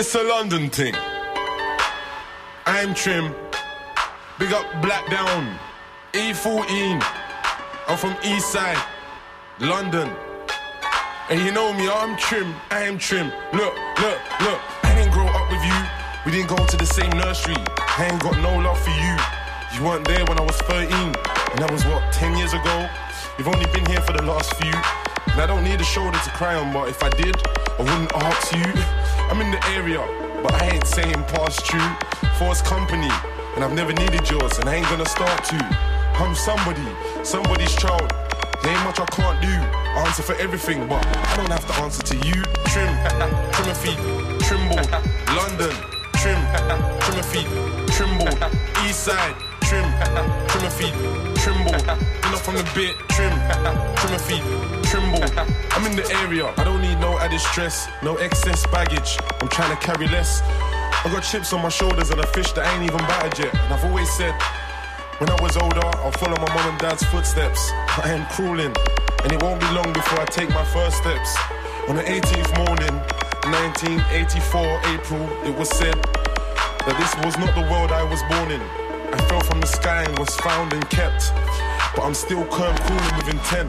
It's a London thing. I'm Trim. Big up Black Down. E14. I'm from East Side, London. And you know me, I'm Trim. I am Trim. Look. I didn't grow up with you. We didn't go to the same nursery. I ain't got no love for you. You weren't there when I was 13. And that was what, 10 years ago? You've only been here for the last few. And I don't need a shoulder to cry on, but if I did, I wouldn't ask you. I'm in the area, but I ain't saying past true. Forced company, and I've never needed yours, and I ain't gonna start to. I'm somebody's child. There ain't much I can't do. Answer for everything, but I don't have to answer to you. Trim a feet, Trimble, London, trim a feet, Trimble, East Side, trim a feet, Trimble, enough from the bit, trim a feet, Trimble. I'm in the area, I don't need no added stress, no excess baggage, I'm trying to carry less. I got chips on my shoulders and a fish that ain't even battered yet. And I've always said, when I was older, I'll follow my mom and dad's footsteps. I am crawling, and it won't be long before I take my first steps. On the 18th morning, 1984 April, it was said that this was not the world I was born in. I fell from the sky and was found and kept, but I'm still curb crawling with intent.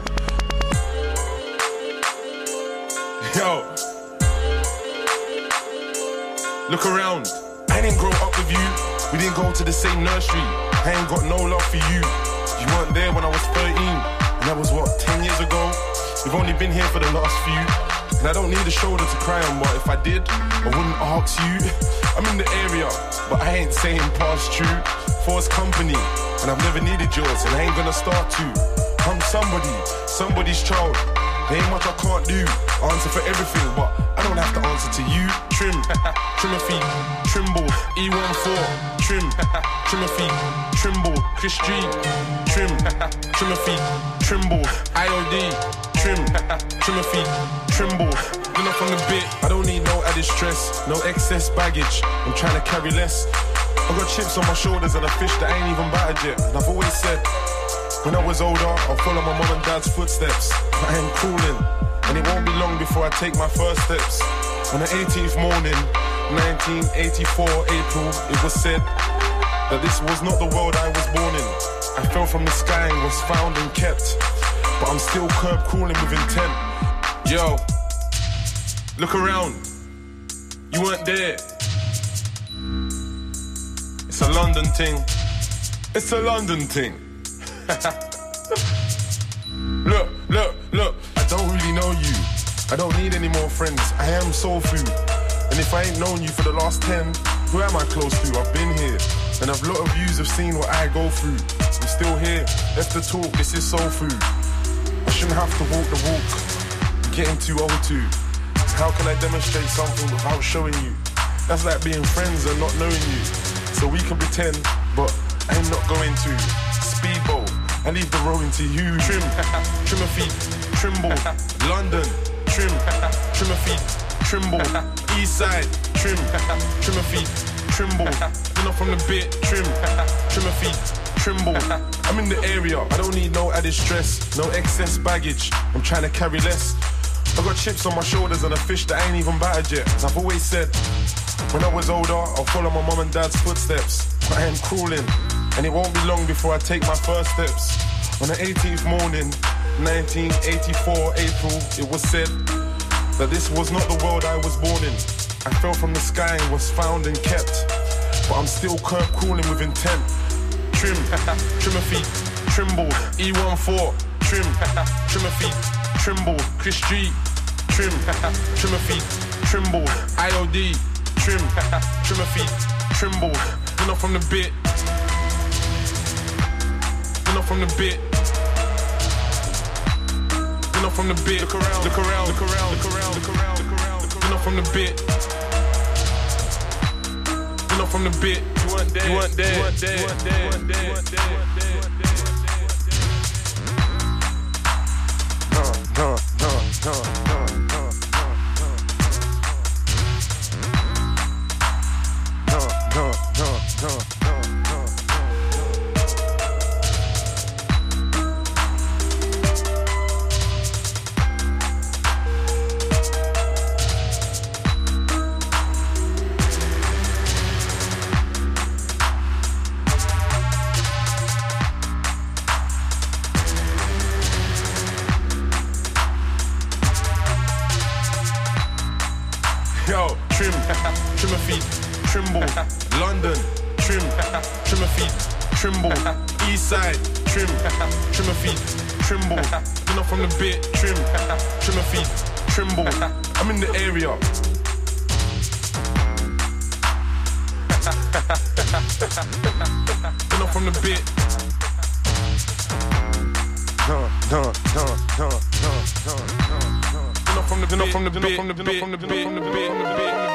Yo, look around, I didn't grow up with you. We didn't go to the same nursery. I ain't got no love for you. You weren't there when I was 13. And that was what, 10 years ago? We've only been here for the last few. And I don't need a shoulder to cry on, but if I did, I wouldn't ask you. I'm in the area, but I ain't saying past true. Forced company, and I've never needed yours, and I ain't gonna start to. I'm somebody's child. There ain't much I can't do. Answer for everything, but I don't have to answer to you. Trim a feet, Trimble, E14, trim a feet, Trimble, Chris G, trim a feet, Trimble, IOD, trim a feet, Trimble. Enough on the bit, I don't need no added stress, no excess baggage, I'm trying to carry less. I got chips on my shoulders and a fish that ain't even battered yet. And I've always said, when I was older, I'll follow my mom and dad's footsteps. I am crawling, and it won't be long before I take my first steps. On the 18th morning, 1984 April, it was said that this was not the world I was born in. I fell from the sky and was found and kept, but I'm still curb crawling with intent. Yo, look around, you weren't there. It's a London thing. It's a London thing. Look, I don't really know you. I don't need any more friends. I am soul food. And if I ain't known you for the last 10, who am I close to? I've been here. And a lot of yous have seen what I go through. I'm still here. Left the talk, this is soul food. I shouldn't have to walk the walk. I'm getting too old to. How can I demonstrate something without showing you? That's like being friends and not knowing you. So we can pretend, but I'm not going to. Speedboat, I leave the rowing to you. Trim a feet, Trimble, London, trim a feet, Trimble, East Side, trim a feet, Trimble, enough from the bit, trim a feet, Trimble. I'm in the area, I don't need no added stress, no excess baggage, I'm trying to carry less. I got chips on my shoulders and a fish that ain't even battered yet. As I've always said, when I was older, I'll follow my mom and dad's footsteps. I am crawling, and it won't be long before I take my first steps. On the 18th morning, 1984 April, it was said that this was not the world I was born in. I fell from the sky and was found and kept, but I'm still curb crawling with intent. Trim a feet, Trimble, E14, trim a feet, Trimble, Chris G, trim a feet, Trimble, IOD, trim a feet, Trimble, enough from the bit, enough from the bit, enough from the bit, look around, enough from the bit, enough from the bit, you weren't there. trim my feet, trimble, London, trim my feet, trimble, East Side, trim my feet, trimble, you're not from the bit, trim my feet, trimble, I'm in the area. You're not from the bit. You're not from the bit.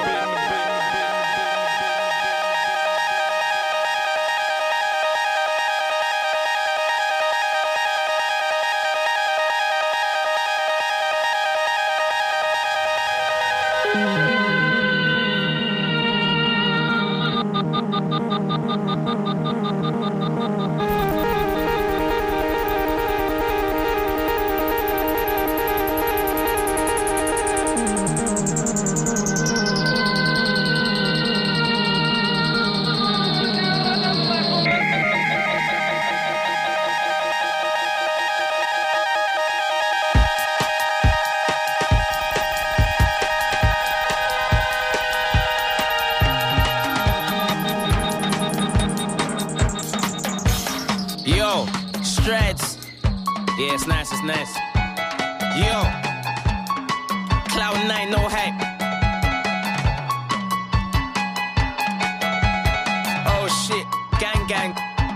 Yeah, it's nice, it's nice. Yo, Cloud9, no hype. Oh shit, gang gang.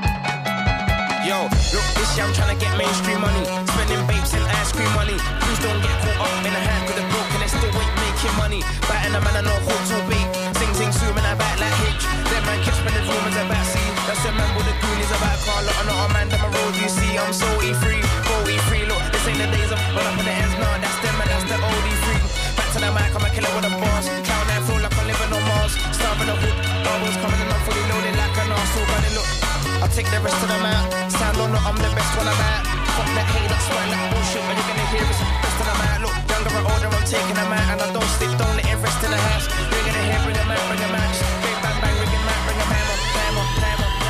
Yo, look, this year I'm tryna get mainstream money. Spending babes and ice cream money. Please don't get caught up in a hand with a broke and they still ain't making money. Biting a man, I know how to beat. Sing, sing, zoom and I back like Hitch. Them man keep spending rumors about sea. That's a man with the goonies about car. Lot, I'm not a man, them a road you see. I'm so E3, E3. Look, this ain't the days of run up in the ends. No, that's them and that's the old E3. Back to the mic, I'm a killer with a boss. Cloud9 feel like I'm living on Mars. Starving the hood, bubbles coming and I'm fully loaded like an arsehole. But look, I'll take the rest of them out. Sound on, I'm the best when I'm out. Fuck that hate, that's why that bullshit. When you're gonna hear it's the best of them out. Look, younger or older, I'm taking them out. And I don't sleep, don't let it rest in the house. Bring it in here, bring them out, bring them out. Just bang, bang, bang, ring them out, bring them hammer, hammer, hammer, hammer.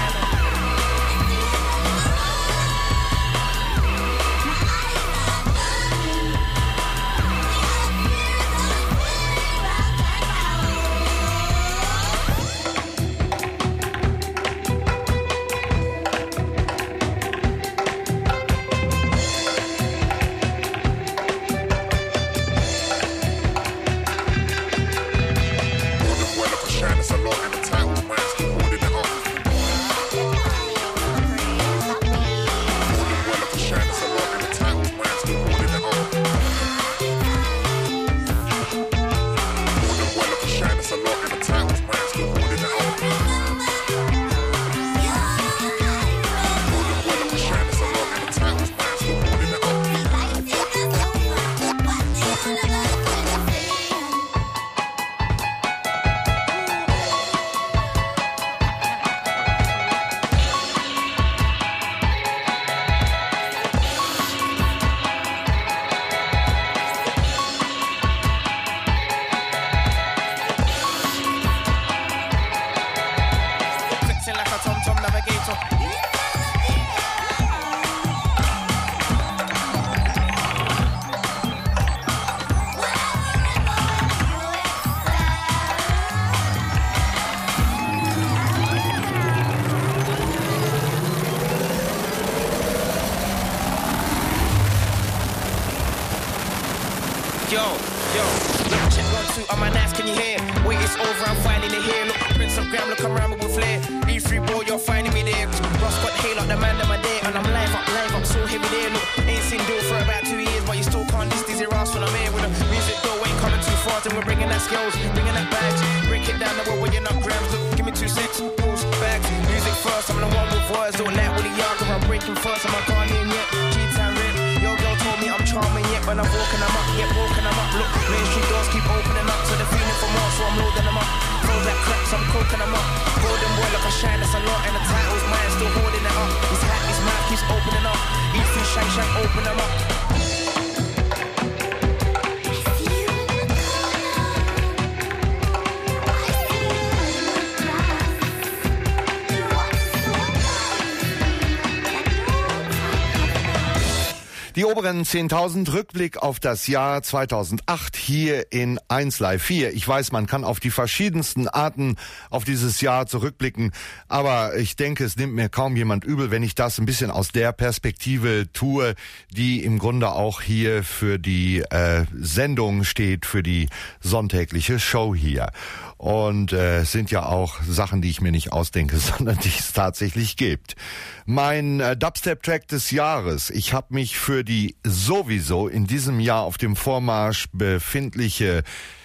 Die oberen 10.000, Rückblick auf das Jahr 2008 hier in 1 Live 4. Ich weiß, man kann auf die verschiedensten Arten auf dieses Jahr zurückblicken, aber ich denke, es nimmt mir kaum jemand übel, wenn ich das ein bisschen aus der Perspektive tue, die im Grunde auch hier für die Sendung steht, für die sonntägliche Show hier. Und es sind ja auch Sachen, die ich mir nicht ausdenke, sondern die es tatsächlich gibt. Mein Dubstep-Track des Jahres. Ich habe mich für die sowieso in diesem Jahr auf dem Vormarsch befindliche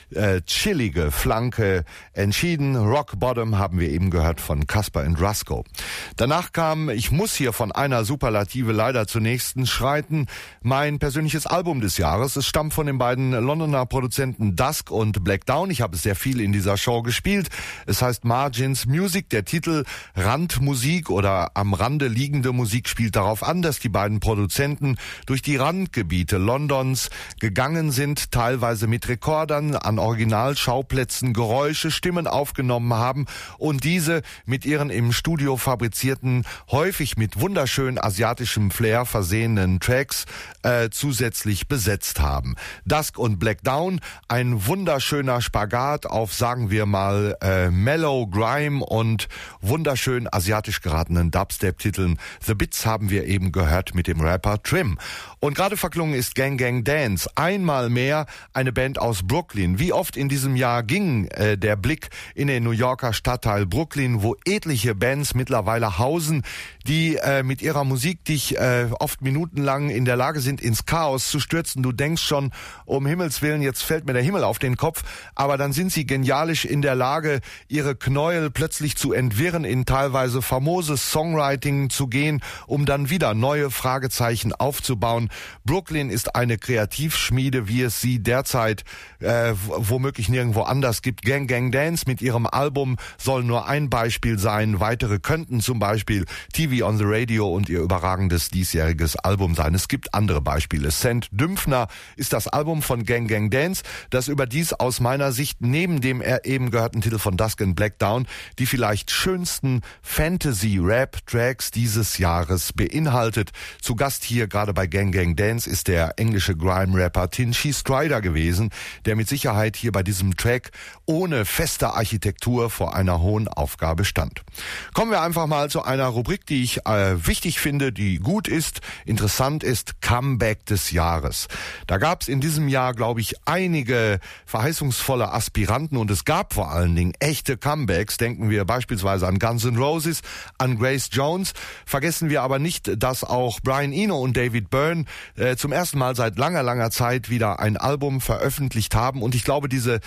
chillige Flanke entschieden. Rock Bottom haben wir eben gehört von Casper and Rusko. Danach kam, ich muss hier von einer Superlative leider zur nächsten schreiten, mein persönliches Album des Jahres. Es stammt von den beiden Londoner Produzenten Dusk und Black Down. Ich habe es sehr viel in dieser Show gespielt. Es heißt Margins Music. Der Titel Randmusik oder am Rande liegende Musik spielt darauf an, dass die beiden Produzenten durch die Randgebiete Londons gegangen sind, teilweise mit Rekordern an Originalschauplätzen Geräusche, Stimmen aufgenommen haben und diese mit ihren im Studio fabrizierten, häufig mit wunderschön asiatischem Flair versehenen Tracks zusätzlich besetzt haben. Dusk und Black Down, ein wunderschöner Spagat auf, sagen wir mal, Mellow Grime und wunderschön asiatisch geratenen Dubstep-Titeln. The Bits haben wir eben gehört mit dem Rapper Trim. Und gerade verklungen ist Gang Gang Dance. Einmal mehr eine Band aus Brooklyn. Wie oft in diesem Jahr ging der Blick in den New Yorker Stadtteil Brooklyn, wo etliche Bands mittlerweile hausen, die mit ihrer Musik dich oft minutenlang in der Lage sind, ins Chaos zu stürzen. Du denkst schon, um Himmels Willen, jetzt fällt mir der Himmel auf den Kopf, aber dann sind sie genialisch in der Lage, ihre Knäuel plötzlich zu entwirren, in teilweise famoses Songwriting zu gehen, um dann wieder neue Fragezeichen aufzubauen. Brooklyn ist eine Kreativschmiede, wie es sie derzeit womöglich nirgendwo anders gibt. Gang Gang Dance mit ihrem Album soll nur ein Beispiel sein. Weitere könnten zum Beispiel TV on the Radio und ihr überragendes diesjähriges Album sein. Es gibt andere Beispiele. St. Dümpfner ist das Album von Gang Gang Dance, das überdies aus meiner Sicht neben dem eben gehörten Titel von Dusk and Black Down die vielleicht schönsten Fantasy-Rap-Tracks dieses Jahres beinhaltet. Zu Gast hier gerade bei Gang Gang Dance ist der englische Grime-Rapper Tinchy Stryder gewesen, der mit Sicherheit hier bei diesem Track ohne feste Architektur vor einer hohen Aufgabe stand. Kommen wir einfach mal zu einer Rubrik, die ich wichtig finde, die gut ist, interessant ist, Comeback des Jahres. Da gab es in diesem Jahr, glaube ich, einige verheißungsvolle Aspiranten und es gab vor allen Dingen echte Comebacks. Denken wir beispielsweise an Guns N' Roses, an Grace Jones. Vergessen wir aber nicht, dass auch Brian Eno und David Byrne zum ersten Mal seit langer, langer Zeit wieder ein Album veröffentlicht haben und ich glaube, diese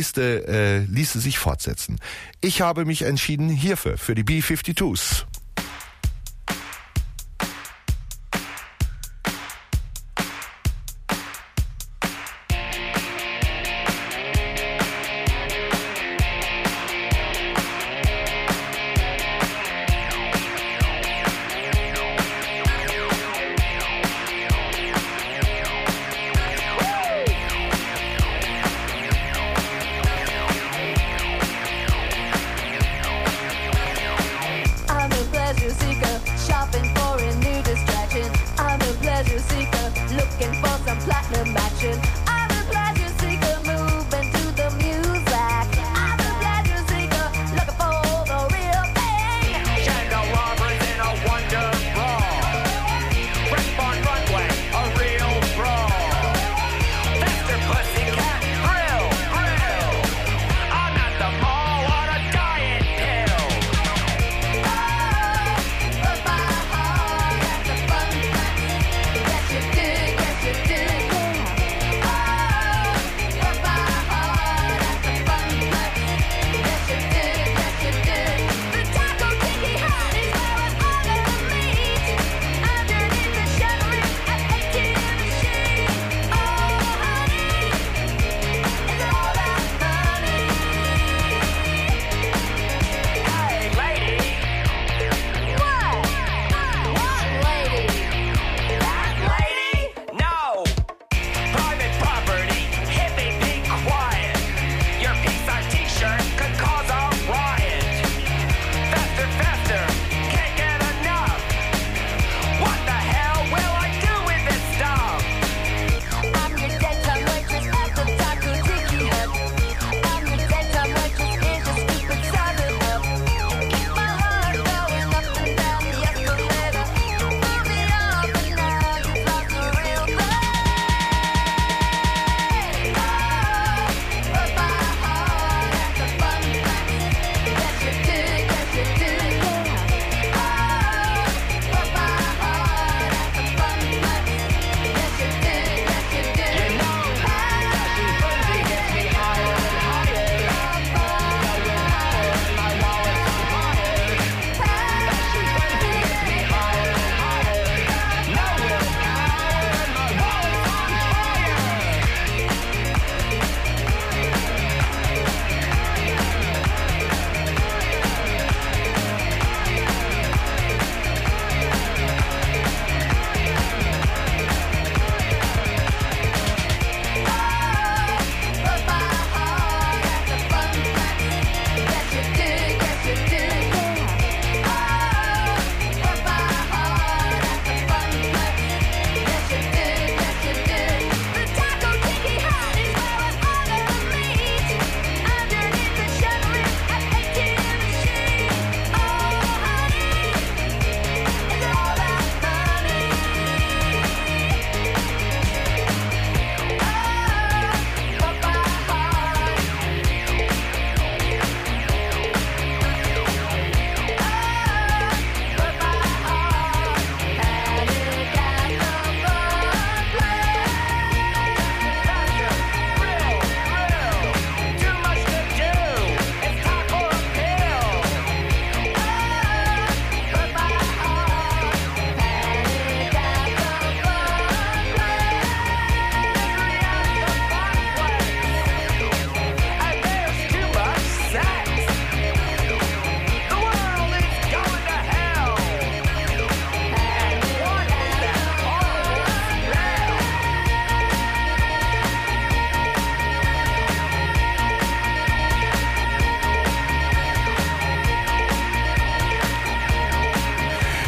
Liste ließe sich fortsetzen. Ich habe mich entschieden hierfür, für die B-52s. I'm a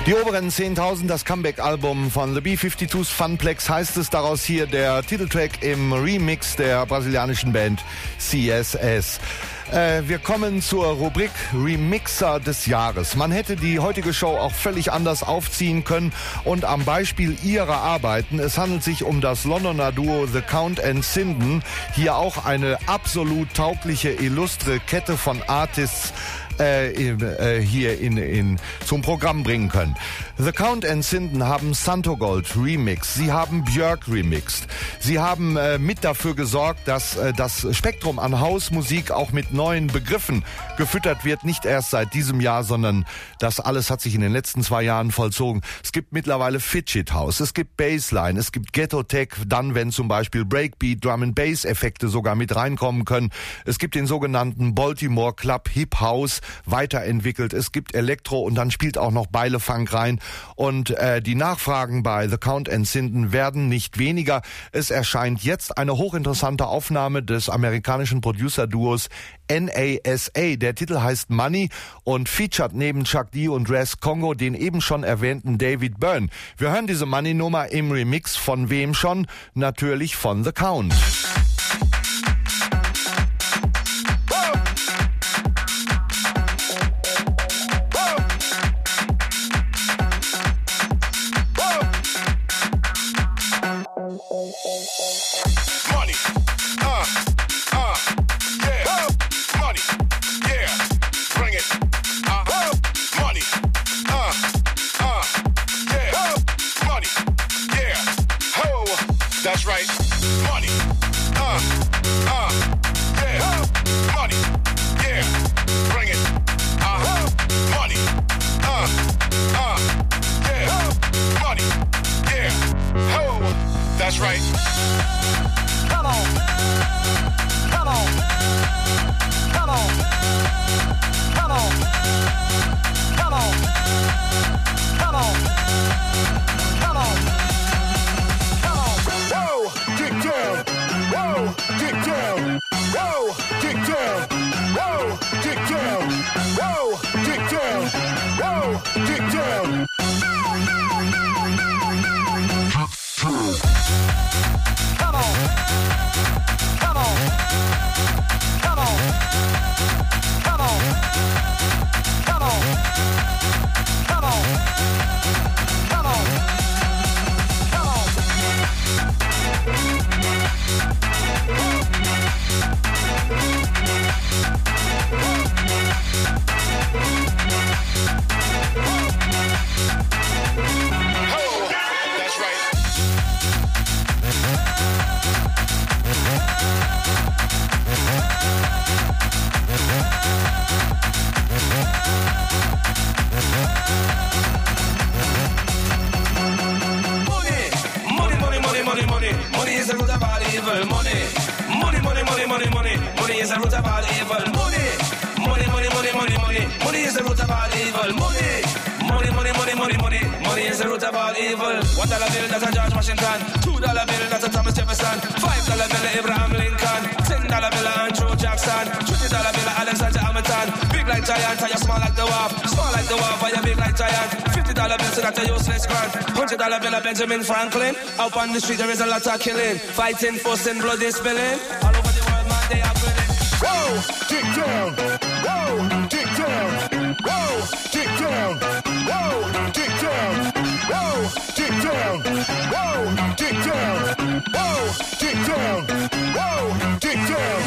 Die oberen 10.000, das Comeback-Album von The B-52's Funplex heißt es, daraus hier der Titeltrack im Remix der brasilianischen Band CSS. Wir kommen zur Rubrik Remixer des Jahres. Man hätte die heutige Show auch völlig anders aufziehen können und am Beispiel ihrer Arbeiten, es handelt sich um das Londoner Duo The Count and Sinden, hier auch eine absolut taugliche, illustre Kette von Artists hier zum Programm bringen können. The Count and Sinden haben Santo Gold remixed, sie haben Björk remixed, sie haben mit dafür gesorgt, dass das Spektrum an Hausmusik auch mit neuen Begriffen gefüttert wird, nicht erst seit diesem Jahr, sondern das alles hat sich in den letzten 2 Jahren vollzogen. Es gibt mittlerweile Fidget House, es gibt Bassline, es gibt Ghetto Tech, dann wenn zum Beispiel Breakbeat, Drum and Bass Effekte sogar mit reinkommen können. Es gibt den sogenannten Baltimore Club Hip House, weiterentwickelt. Es gibt Elektro und dann spielt auch noch Beile Funk rein. Und die Nachfragen bei The Count and Sinden werden nicht weniger. Es erscheint jetzt eine hochinteressante Aufnahme des amerikanischen Producer-Duos NASA. Der Titel heißt Money und featured neben Chuck D und Res Congo den eben schon erwähnten David Byrne. Wir hören diese Money-Nummer im Remix von wem schon? Natürlich von The Count. Money, yeah, money, yeah, bring it, money, yeah, money, yeah, ho, that's right, money, yeah, money, yeah, bring it, money, yeah, money, yeah, ho, that's right. Come on, come on, come on, come on, come on, come on, come on, come on. Whoa, get down, whoa, get down, whoa, get down, whoa, get down, whoa, get down, whoa, get down. Come on, come on, come on, come on, come on, come on, come on, come on. Oh, that's right. Money is the root of all evil. Money is the root of all evil. Money is the root of all evil. Money is the root of all evil. $1 bill, that's a George Washington. $2 bill, that's a Thomas Jefferson. $5 bill, Abraham Lincoln. $10 bill, Andrew Jackson. $20 bill, Alexander Hamilton. Big like giant, and you small like the wharf. Small like the wharf, and you big like giant. $50 bill, so that's a useless grant. $100 bill, Benjamin Franklin. Out on the street, there is a lot of killing. Fighting, fussing, bloody spilling. All over the world, man, they are winning. Whoa, get down. Whoa, get down. Whoa, get down. Whoa, get down. Whoa, get down. Whoa, get down. Whoa, get down. Whoa, get down.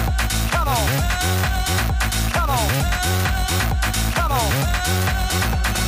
Come on.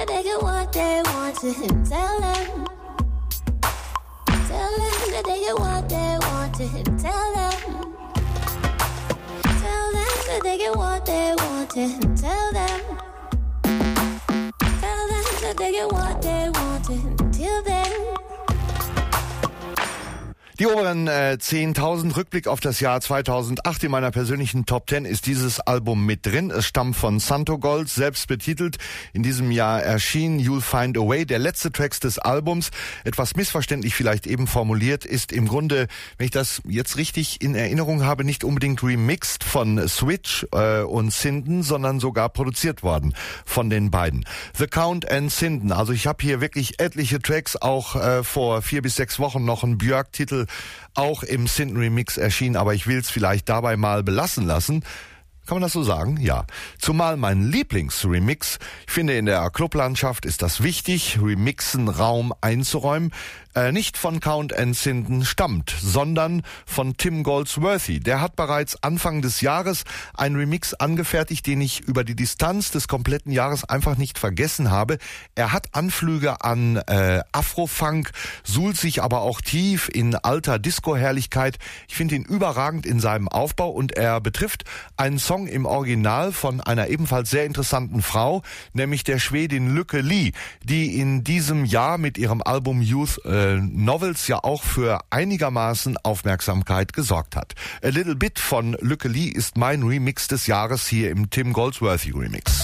that they get what they want to him. Tell them that they get what they want to him. Tell them that they get what they want to him. Tell them that they get what they want to him. Till then. Die oberen 10.000, Rückblick auf das Jahr 2008 in meiner persönlichen Top 10 ist dieses Album mit drin. Es stammt von Santo Gold, selbst betitelt. In diesem Jahr erschien You'll Find a Way, der letzte Track des Albums. Etwas missverständlich vielleicht eben formuliert, ist im Grunde, wenn ich das jetzt richtig in Erinnerung habe, nicht unbedingt remixed von Switch und Sinden, sondern sogar produziert worden von den beiden. The Count and Sinden. Also ich habe hier wirklich etliche Tracks, auch vor 4 bis 6 Wochen noch ein Björk-Titel auch im Sinden-Remix erschienen, aber ich will es vielleicht dabei mal belassen lassen. Kann man das so sagen? Ja. Zumal mein Lieblingsremix, ich finde in der Clublandschaft ist das wichtig, Remixen Raum einzuräumen, nicht von Count and Sinden stammt, sondern von Tim Goldsworthy. Der hat bereits Anfang des Jahres einen Remix angefertigt, den ich über die Distanz des kompletten Jahres einfach nicht vergessen habe. Er hat Anflüge an Afrofunk, suhlt sich aber auch tief in alter Disco-Herrlichkeit. Ich finde ihn überragend in seinem Aufbau und er betrifft einen Song im Original von einer ebenfalls sehr interessanten Frau, nämlich der Schwedin Lykke Li, die in diesem Jahr mit ihrem Album Youth Novels ja auch für einigermaßen Aufmerksamkeit gesorgt hat. A Little Bit von Lykke Li ist mein Remix des Jahres hier im Tim Goldsworthy Remix.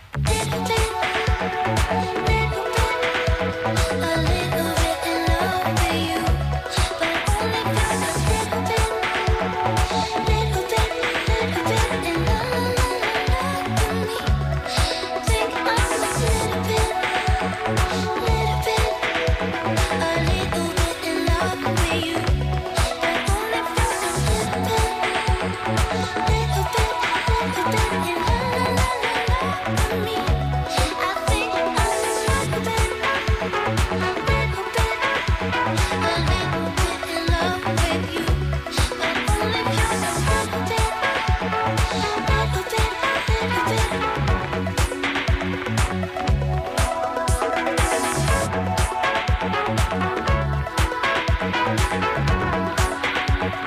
A little bit in love.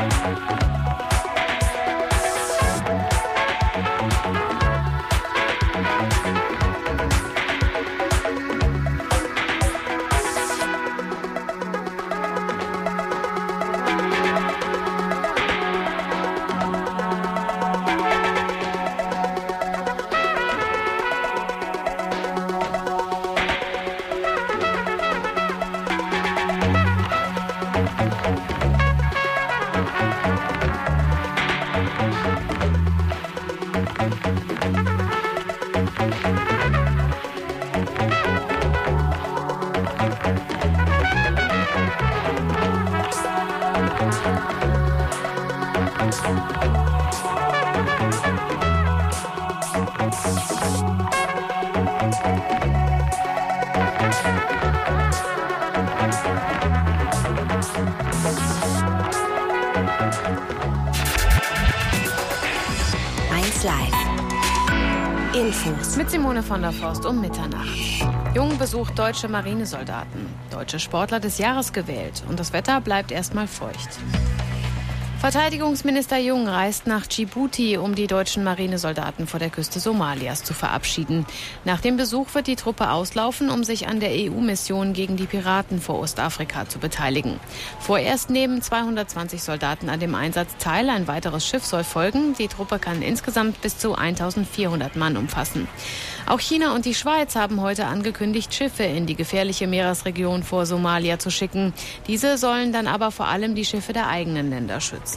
Infos. Mit Simone von der Forst um Mitternacht. Jung besucht deutsche Marinesoldaten. Deutsche Sportler des Jahres gewählt. Und das Wetter bleibt erstmal feucht. Verteidigungsminister Jung reist nach Djibouti, um die deutschen Marinesoldaten vor der Küste Somalias zu verabschieden. Nach dem Besuch wird die Truppe auslaufen, um sich an der EU-Mission gegen die Piraten vor Ostafrika zu beteiligen. Vorerst nehmen 220 Soldaten an dem Einsatz teil. Ein weiteres Schiff soll folgen. Die Truppe kann insgesamt bis zu 1400 Mann umfassen. Auch China und die Schweiz haben heute angekündigt, Schiffe in die gefährliche Meeresregion vor Somalia zu schicken. Diese sollen dann aber vor allem die Schiffe der eigenen Länder schützen.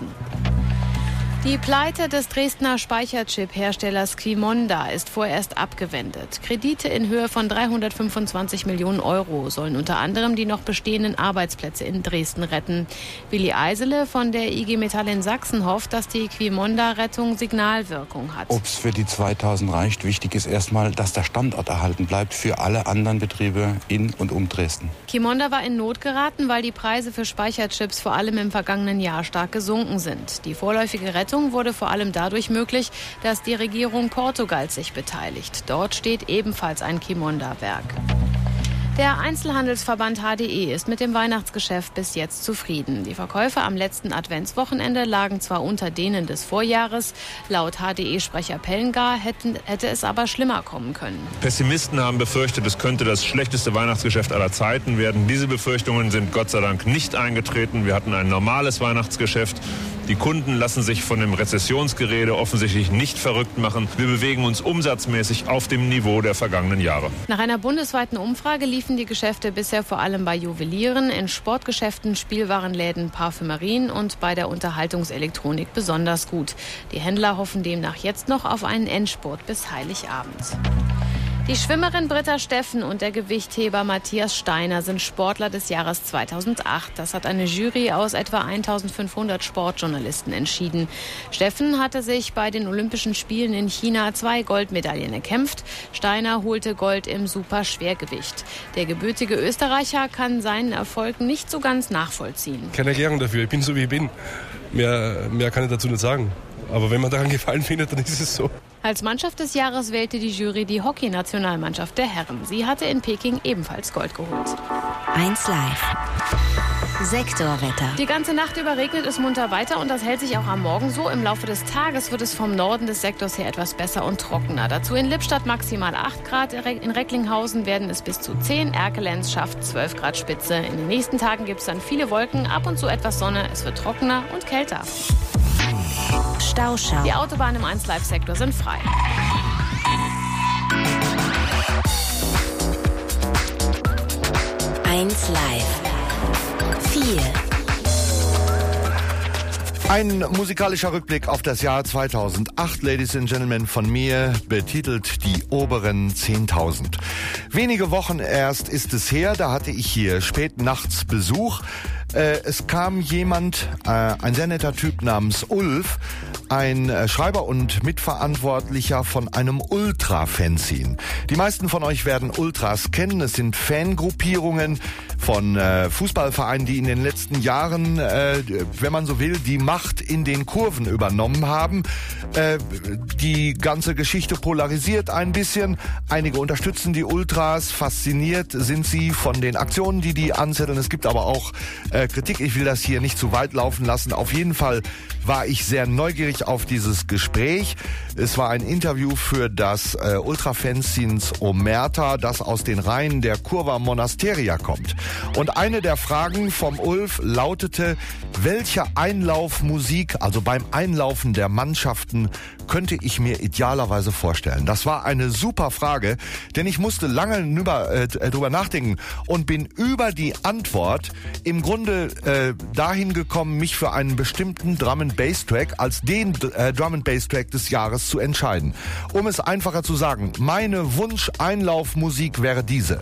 Die Pleite des Dresdner Speicherchip-Herstellers Qimonda ist vorerst abgewendet. Kredite in Höhe von 325 Millionen Euro sollen unter anderem die noch bestehenden Arbeitsplätze in Dresden retten. Willi Eisele von der IG Metall in Sachsen hofft, dass die Qimonda-Rettung Signalwirkung hat. Ob es für die 2000 reicht, wichtig ist erstmal, dass der Standort erhalten bleibt für alle anderen Betriebe in und um Dresden. Qimonda war in Not geraten, weil die Preise für Speicherchips vor allem im vergangenen Jahr stark gesunken sind. Die vorläufige Rettung wurde vor allem dadurch möglich, dass die Regierung Portugals sich beteiligt. Dort steht ebenfalls ein Qimonda-Werk. Der Einzelhandelsverband HDE ist mit dem Weihnachtsgeschäft bis jetzt zufrieden. Die Verkäufe am letzten Adventswochenende lagen zwar unter denen des Vorjahres. Laut HDE-Sprecher Pellengar hätte es aber schlimmer kommen können. Pessimisten haben befürchtet, es könnte das schlechteste Weihnachtsgeschäft aller Zeiten werden. Diese Befürchtungen sind Gott sei Dank nicht eingetreten. Wir hatten ein normales Weihnachtsgeschäft. Die Kunden lassen sich von dem Rezessionsgerede offensichtlich nicht verrückt machen. Wir bewegen uns umsatzmäßig auf dem Niveau der vergangenen Jahre. Nach einer bundesweiten Umfrage liefen die Geschäfte bisher vor allem bei Juwelieren, in Sportgeschäften, Spielwarenläden, Parfümerien und bei der Unterhaltungselektronik besonders gut. Die Händler hoffen demnach jetzt noch auf einen Endspurt bis Heiligabend. Die Schwimmerin Britta Steffen und der Gewichtheber Matthias Steiner sind Sportler des Jahres 2008. Das hat eine Jury aus etwa 1500 Sportjournalisten entschieden. Steffen hatte sich bei den Olympischen Spielen in China 2 Goldmedaillen erkämpft. Steiner holte Gold im Superschwergewicht. Der gebürtige Österreicher kann seinen Erfolg nicht so ganz nachvollziehen. Keine Erklärung dafür, ich bin so wie ich bin. Mehr kann ich dazu nicht sagen. Aber wenn man daran Gefallen findet, dann ist es so. Als Mannschaft des Jahres wählte die Jury die Hockey-Nationalmannschaft der Herren. Sie hatte in Peking ebenfalls Gold geholt. 1 Live. Sektorwetter. Die ganze Nacht über regnet es munter weiter und das hält sich auch am Morgen so. Im Laufe des Tages wird es vom Norden des Sektors her etwas besser und trockener. Dazu in Lippstadt maximal 8 Grad, in Recklinghausen werden es bis zu 10, Erkelenz schafft 12 Grad Spitze. In den nächsten Tagen gibt es dann viele Wolken, ab und zu etwas Sonne, es wird trockener und kälter. Stauschau. Die Autobahnen im 1-Live-Sektor sind frei. Live. 4. Ein musikalischer Rückblick auf das Jahr 2008, Ladies and Gentlemen, von mir, betitelt Die oberen 10.000. Wenige Wochen erst ist es her, da hatte ich hier spät nachts Besuch. Es kam jemand, ein sehr netter Typ namens Ulf, ein Schreiber und Mitverantwortlicher von einem Ultra-Fanzine. Die meisten von euch werden Ultras kennen. Es sind Fangruppierungen von Fußballvereinen, die in den letzten Jahren, wenn man so will, die Macht in den Kurven übernommen haben. Die ganze Geschichte polarisiert ein bisschen. Einige unterstützen die Ultras. Fasziniert sind sie von den Aktionen, die anzetteln. Es gibt aber auch Kritik. Ich will das hier nicht zu weit laufen lassen. Auf jeden Fall war ich sehr neugierig auf dieses Gespräch. Es war ein Interview für das Ultrafanzins Omerta, das aus den Reihen der Curva Monasteria kommt. Und eine der Fragen vom Ulf lautete, welche Einlaufmusik, also beim Einlaufen der Mannschaften, könnte ich mir idealerweise vorstellen? Das war eine super Frage, denn ich musste lange drüber nachdenken und bin über die Antwort im Grunde dahin gekommen, mich für einen bestimmten Drum-and-Bass-Track als den Drum-and-Bass-Track des Jahres zu entscheiden. Um es einfacher zu sagen, meine Wunsch-Einlaufmusik wäre diese.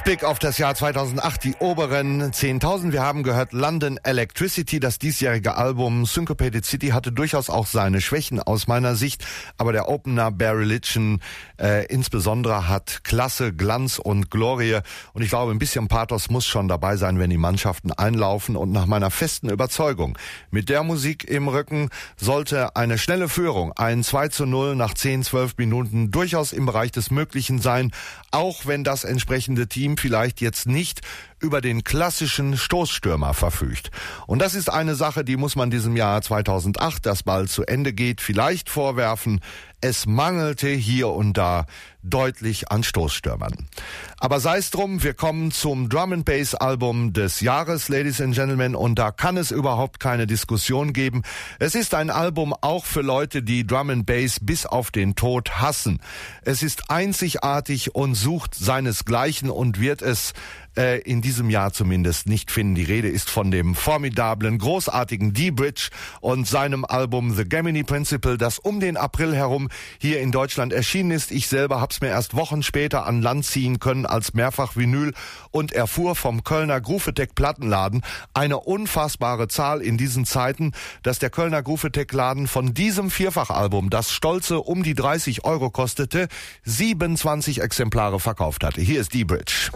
Rückblick auf das Jahr 2008, die oberen 10.000. Wir haben gehört London Electricity, das diesjährige Album Syncopated City hatte durchaus auch seine Schwächen aus meiner Sicht, aber der Opener Bad Religion insbesondere hat Klasse, Glanz und Glorie und ich glaube, ein bisschen Pathos muss schon dabei sein, wenn die Mannschaften einlaufen und nach meiner festen Überzeugung, mit der Musik im Rücken sollte eine schnelle Führung, ein 2:0 nach 10, 12 Minuten durchaus im Bereich des Möglichen sein, auch wenn das entsprechende Team vielleicht jetzt nicht über den klassischen Stoßstürmer verfügt. Und das ist eine Sache, die muss man diesem Jahr 2008, das bald zu Ende geht, vielleicht vorwerfen. Es mangelte hier und da deutlich an Stoßstürmern. Aber sei es drum, wir kommen zum Drum-and-Bass-Album des Jahres, Ladies and Gentlemen, und da kann es überhaupt keine Diskussion geben. Es ist ein Album auch für Leute, die Drum-and-Bass bis auf den Tod hassen. Es ist einzigartig und sucht seinesgleichen und wird es in diesem Jahr zumindest nicht finden. Die Rede ist von dem formidablen, großartigen D-Bridge und seinem Album The Gemini Principle, das um den April herum hier in Deutschland erschienen ist. Ich selber hab's mir erst Wochen später an Land ziehen können als Mehrfach-Vinyl und erfuhr vom Kölner Groovitec Plattenladen, eine unfassbare Zahl in diesen Zeiten, dass der Kölner Groovitec Laden von diesem Vierfachalbum, das stolze um die 30 € kostete, 27 Exemplare verkauft hatte. Hier ist D-Bridge.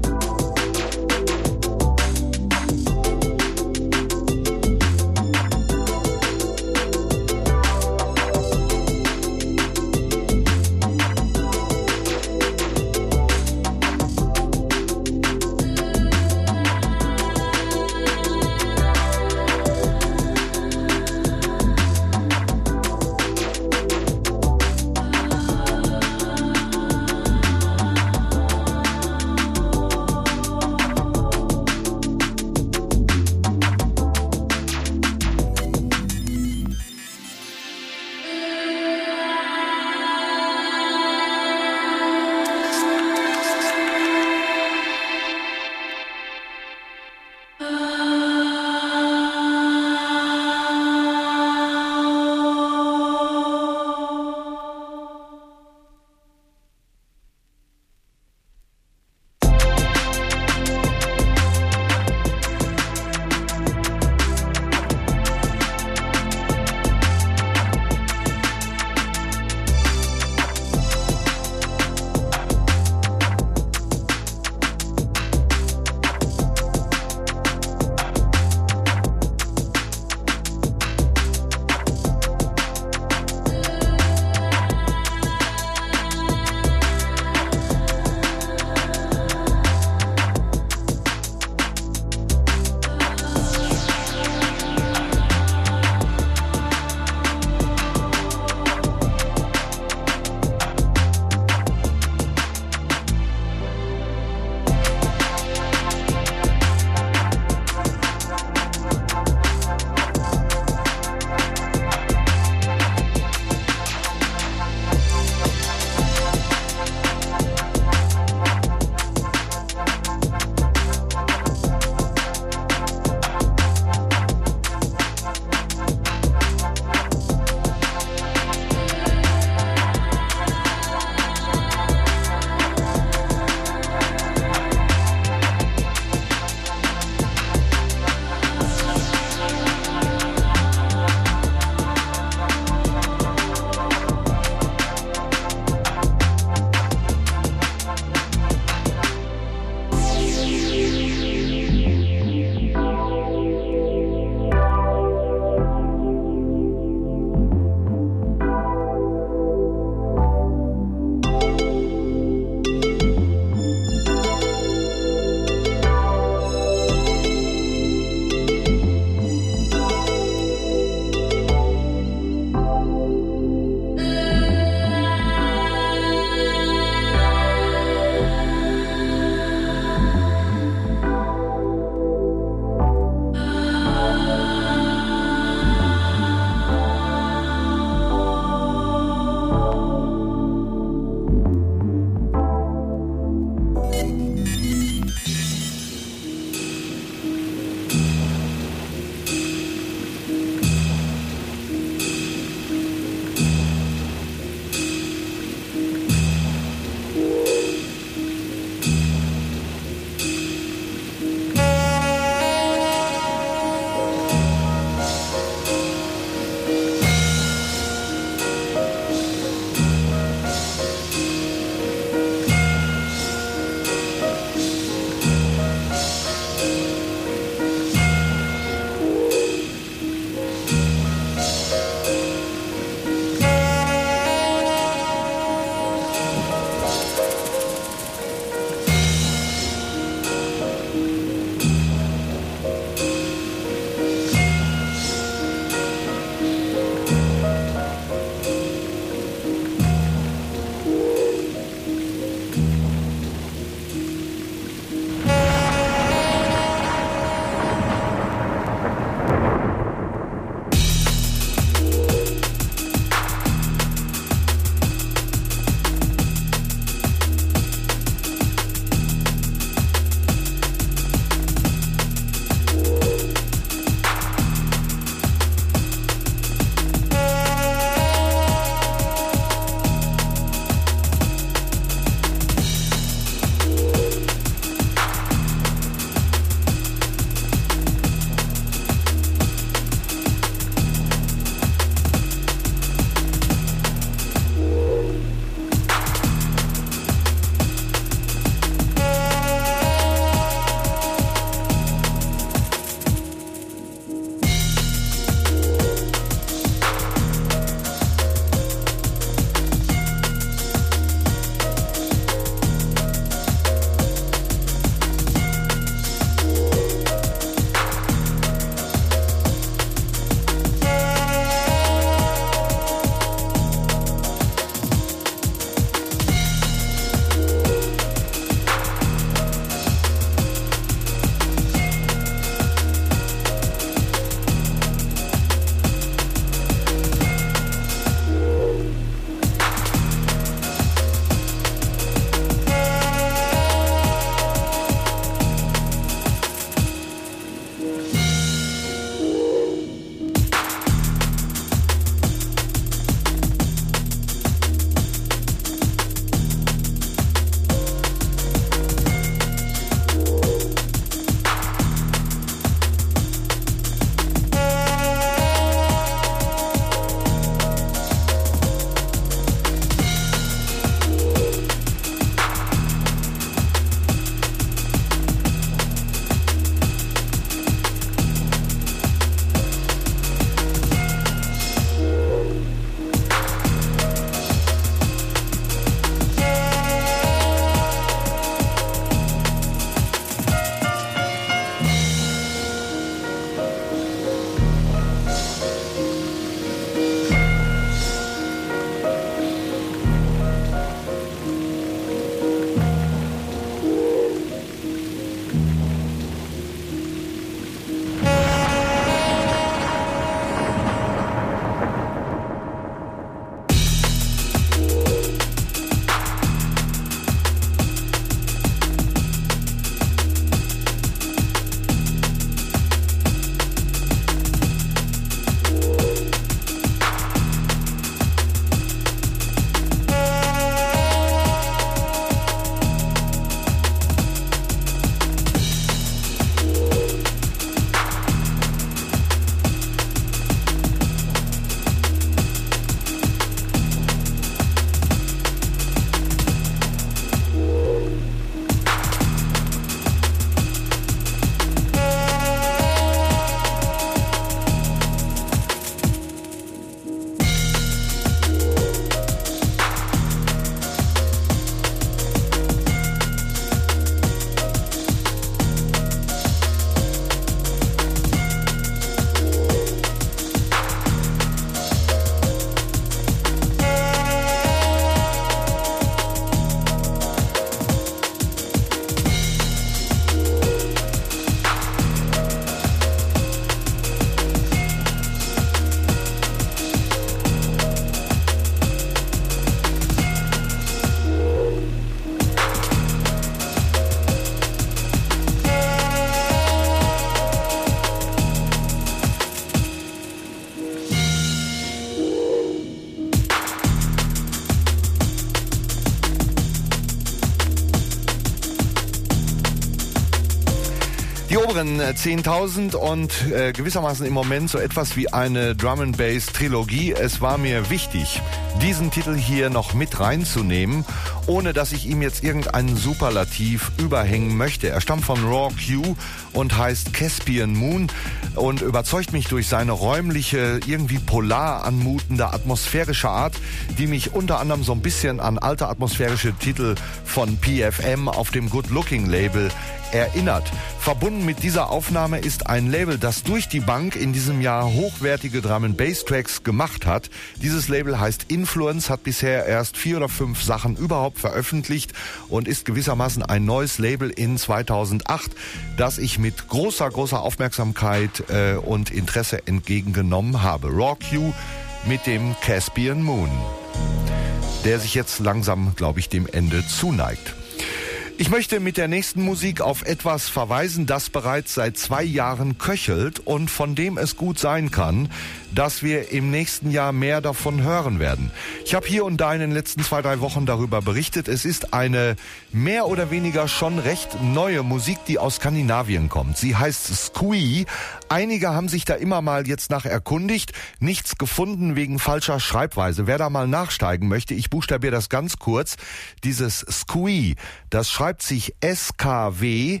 oberen 10.000 und gewissermaßen im Moment so etwas wie eine Drum-and-Bass-Trilogie. Es war mir wichtig, diesen Titel hier noch mit reinzunehmen, ohne dass ich ihm jetzt irgendeinen Superlativ überhängen möchte. Er stammt von Raw Q und heißt Caspian Moon und überzeugt mich durch seine räumliche, irgendwie polar anmutende atmosphärische Art, die mich unter anderem so ein bisschen an alte atmosphärische Titel von PFM auf dem Good Looking Label erinnert. Verbunden mit dieser Aufnahme ist ein Label, das durch die Bank in diesem Jahr hochwertige Drum-and-Bass-Tracks gemacht hat. Dieses Label heißt Influence, hat bisher erst 4 oder 5 Sachen überhaupt veröffentlicht und ist gewissermaßen ein neues Label in 2008, das ich mit großer Aufmerksamkeit und Interesse entgegengenommen habe. Raw Q mit dem Caspian Moon, der sich jetzt langsam, glaube ich, dem Ende zuneigt. Ich möchte mit der nächsten Musik auf etwas verweisen, das bereits seit 2 Jahren köchelt und von dem es gut sein kann, dass wir im nächsten Jahr mehr davon hören werden. Ich habe hier und da in den letzten 2, 3 Wochen darüber berichtet. Es ist eine mehr oder weniger schon recht neue Musik, die aus Skandinavien kommt. Sie heißt Squee. Einige haben sich da immer mal jetzt nach erkundigt. Nichts gefunden wegen falscher Schreibweise. Wer da mal nachsteigen möchte, ich buchstabiere das ganz kurz. Dieses Squee, das schreibt sich SKWEE.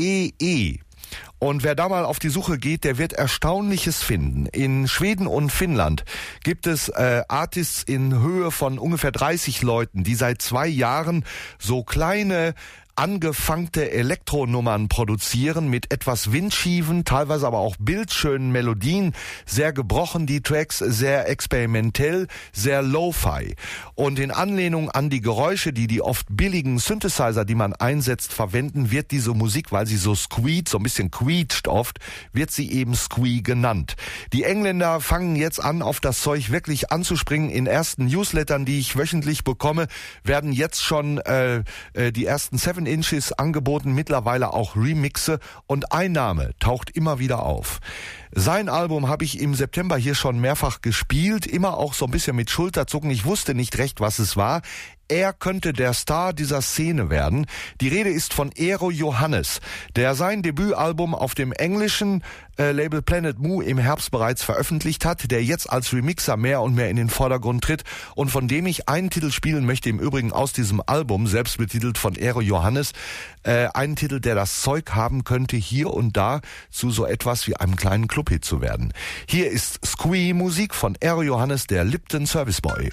Und wer da mal auf die Suche geht, der wird Erstaunliches finden. In Schweden und Finnland gibt es Artists in Höhe von ungefähr 30 Leuten, die seit 2 Jahren so kleine angefangte Elektronummern produzieren mit etwas windschiefen, teilweise aber auch bildschönen Melodien, sehr gebrochen die Tracks, sehr experimentell, sehr Lo-Fi. Und in Anlehnung an die Geräusche, die oft billigen Synthesizer, die man einsetzt, verwenden, wird diese Musik, weil sie so squeakt, so ein bisschen quietscht oft, wird sie eben Squee genannt. Die Engländer fangen jetzt an, auf das Zeug wirklich anzuspringen. In ersten Newslettern, die ich wöchentlich bekomme, werden jetzt schon die ersten 7 Inches angeboten, mittlerweile auch Remixe und ein Name taucht immer wieder auf. Sein Album habe ich im September hier schon mehrfach gespielt, immer auch so ein bisschen mit Schulterzucken. Ich wusste nicht recht, was es war. Er könnte der Star dieser Szene werden. Die Rede ist von Eero Johannes, der sein Debütalbum auf dem englischen Label Planet Mu im Herbst bereits veröffentlicht hat, der jetzt als Remixer mehr und mehr in den Vordergrund tritt und von dem ich einen Titel spielen möchte, im Übrigen aus diesem Album, selbst betitelt von Eero Johannes, einen Titel, der das Zeug haben könnte, hier und da zu so etwas wie einem kleinen Clubhit zu werden. Hier ist Squee Musik von Eero Johannes, der Lipton Service Boy.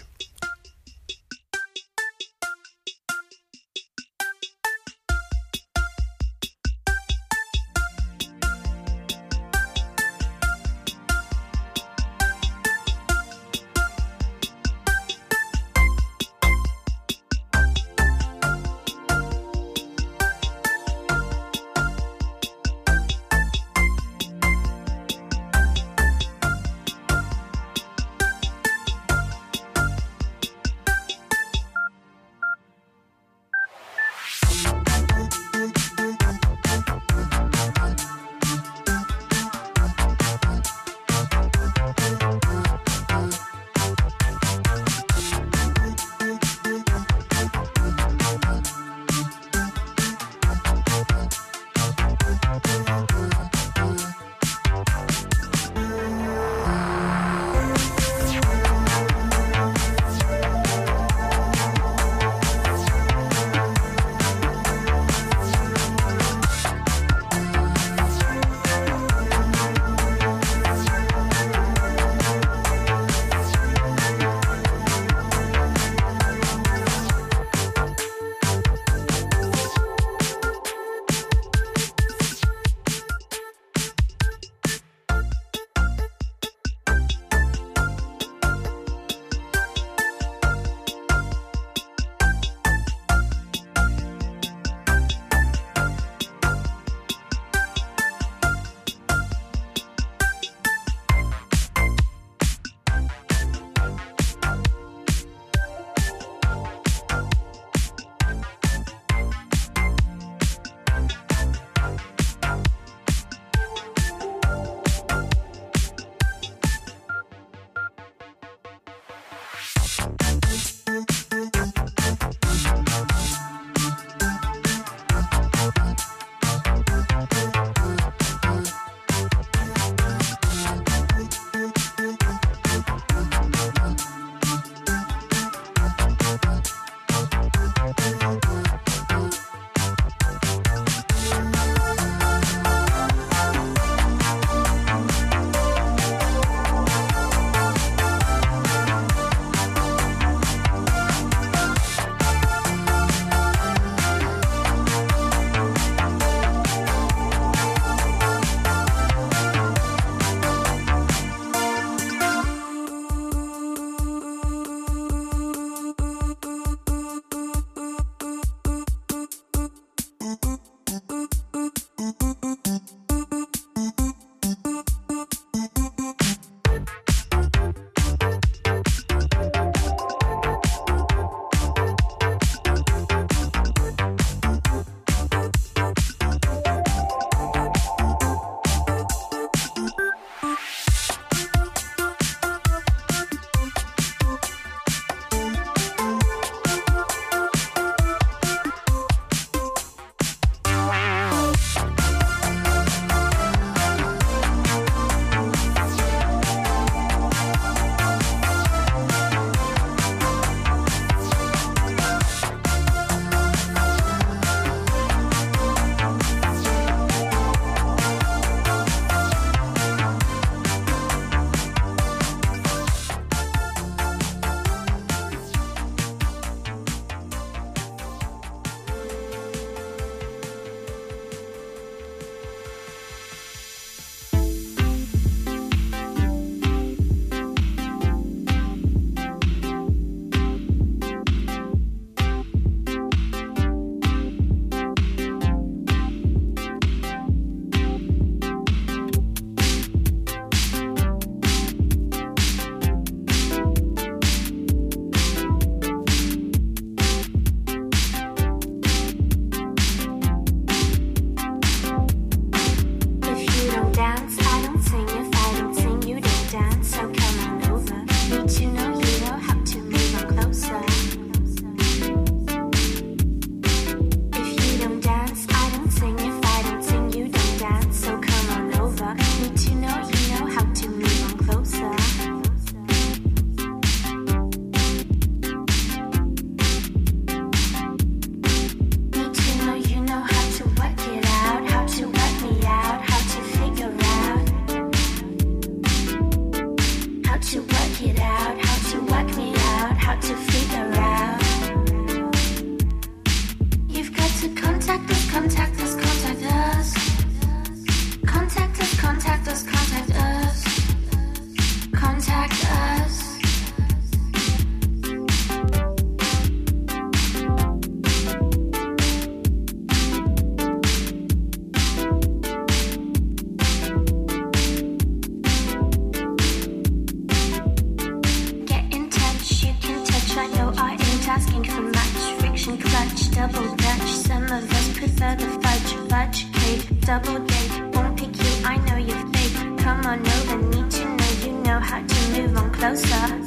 looking for match, friction clutch, double dutch. Some of us prefer the fudge cake, double date. Won't pick you, I know you're fake. Come on over, need to know you know how to move on closer.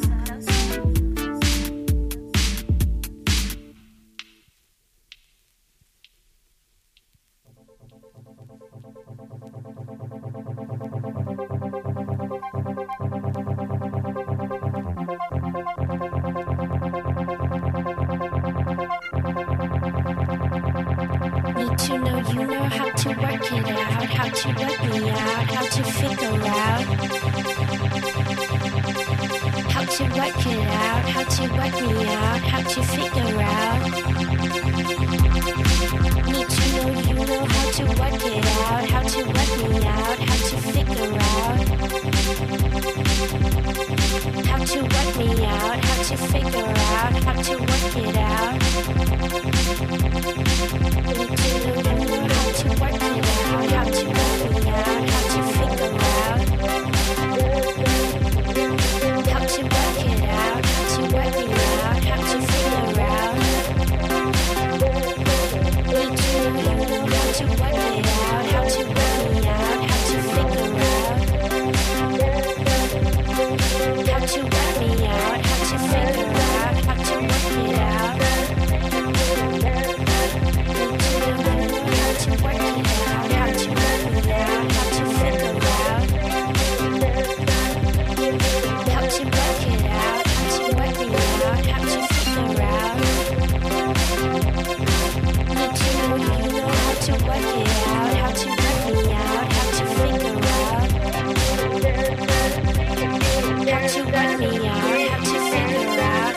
How to work me out, how to figure out.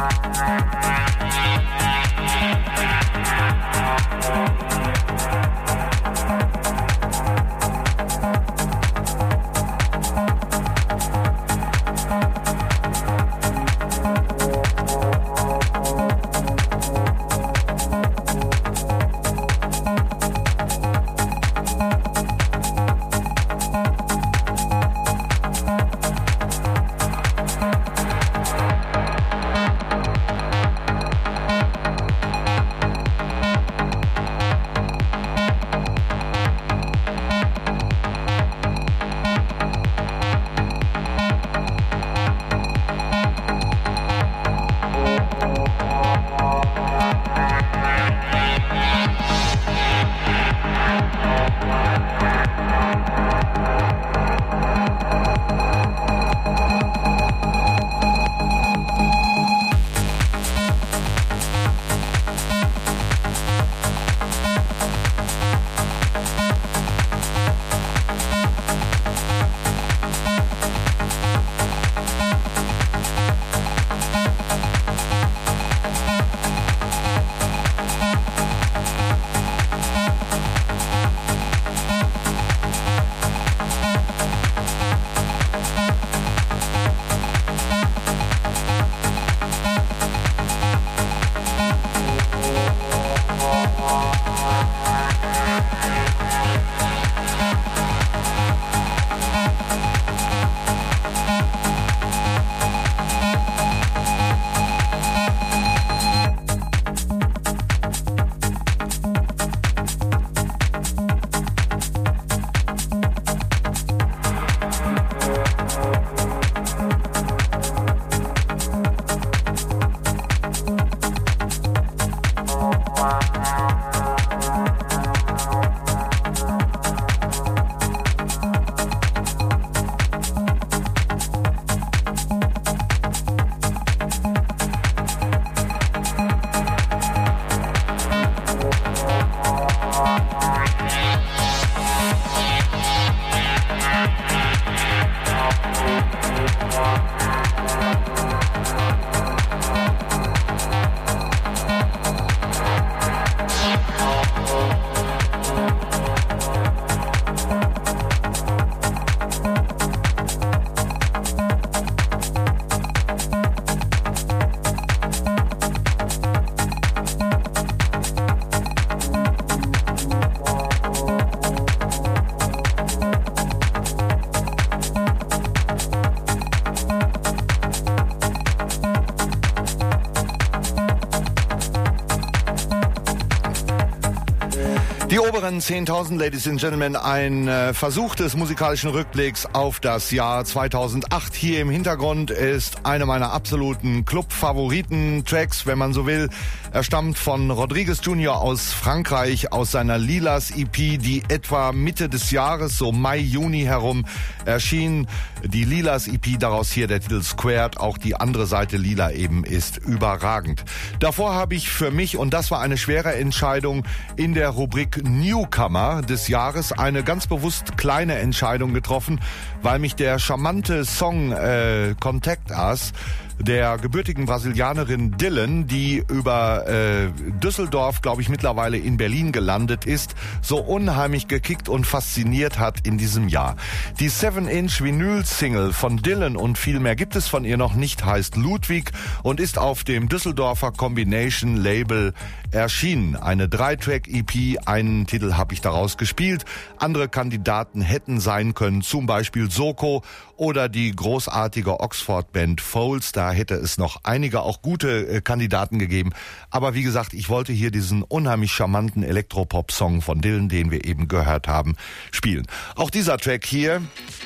Die oberen 10.000, Ladies and Gentlemen, ein Versuch des musikalischen Rückblicks auf das Jahr 2008. Hier im Hintergrund ist eine meiner absoluten Club-Favoriten-Tracks, wenn man so will. Er stammt von Rodriguez Jr. aus Frankreich, aus seiner Lilas EP, die etwa Mitte des Jahres, so Mai, Juni herum, erschien. Die Lilas EP, daraus hier der Titel Squared, auch die andere Seite Lila eben, ist überragend. Davor habe ich für mich, und das war eine schwere Entscheidung, in der Rubrik Newcomer des Jahres eine ganz bewusst kleine Entscheidung getroffen, weil mich der charmante Song Contact Us der gebürtigen Brasilianerin Dylan, die über Düsseldorf, glaube ich, mittlerweile in Berlin gelandet ist, so unheimlich gekickt und fasziniert hat in diesem Jahr. Die 7-Inch Vinyl-Single von Dylan, und viel mehr gibt es von ihr noch nicht, heißt Ludwig und ist auf dem Düsseldorfer Combination-Label erschienen. Eine 3-Track-EP, einen Titel habe ich daraus gespielt. Andere Kandidaten hätten sein können, zum Beispiel Soko oder die großartige Oxford-Band Foals. Da hätte es noch einige auch gute Kandidaten gegeben. Aber wie gesagt, ich wollte hier diesen unheimlich charmanten Elektropop-Song von Dylan, den wir eben gehört haben, spielen. Auch dieser Track hier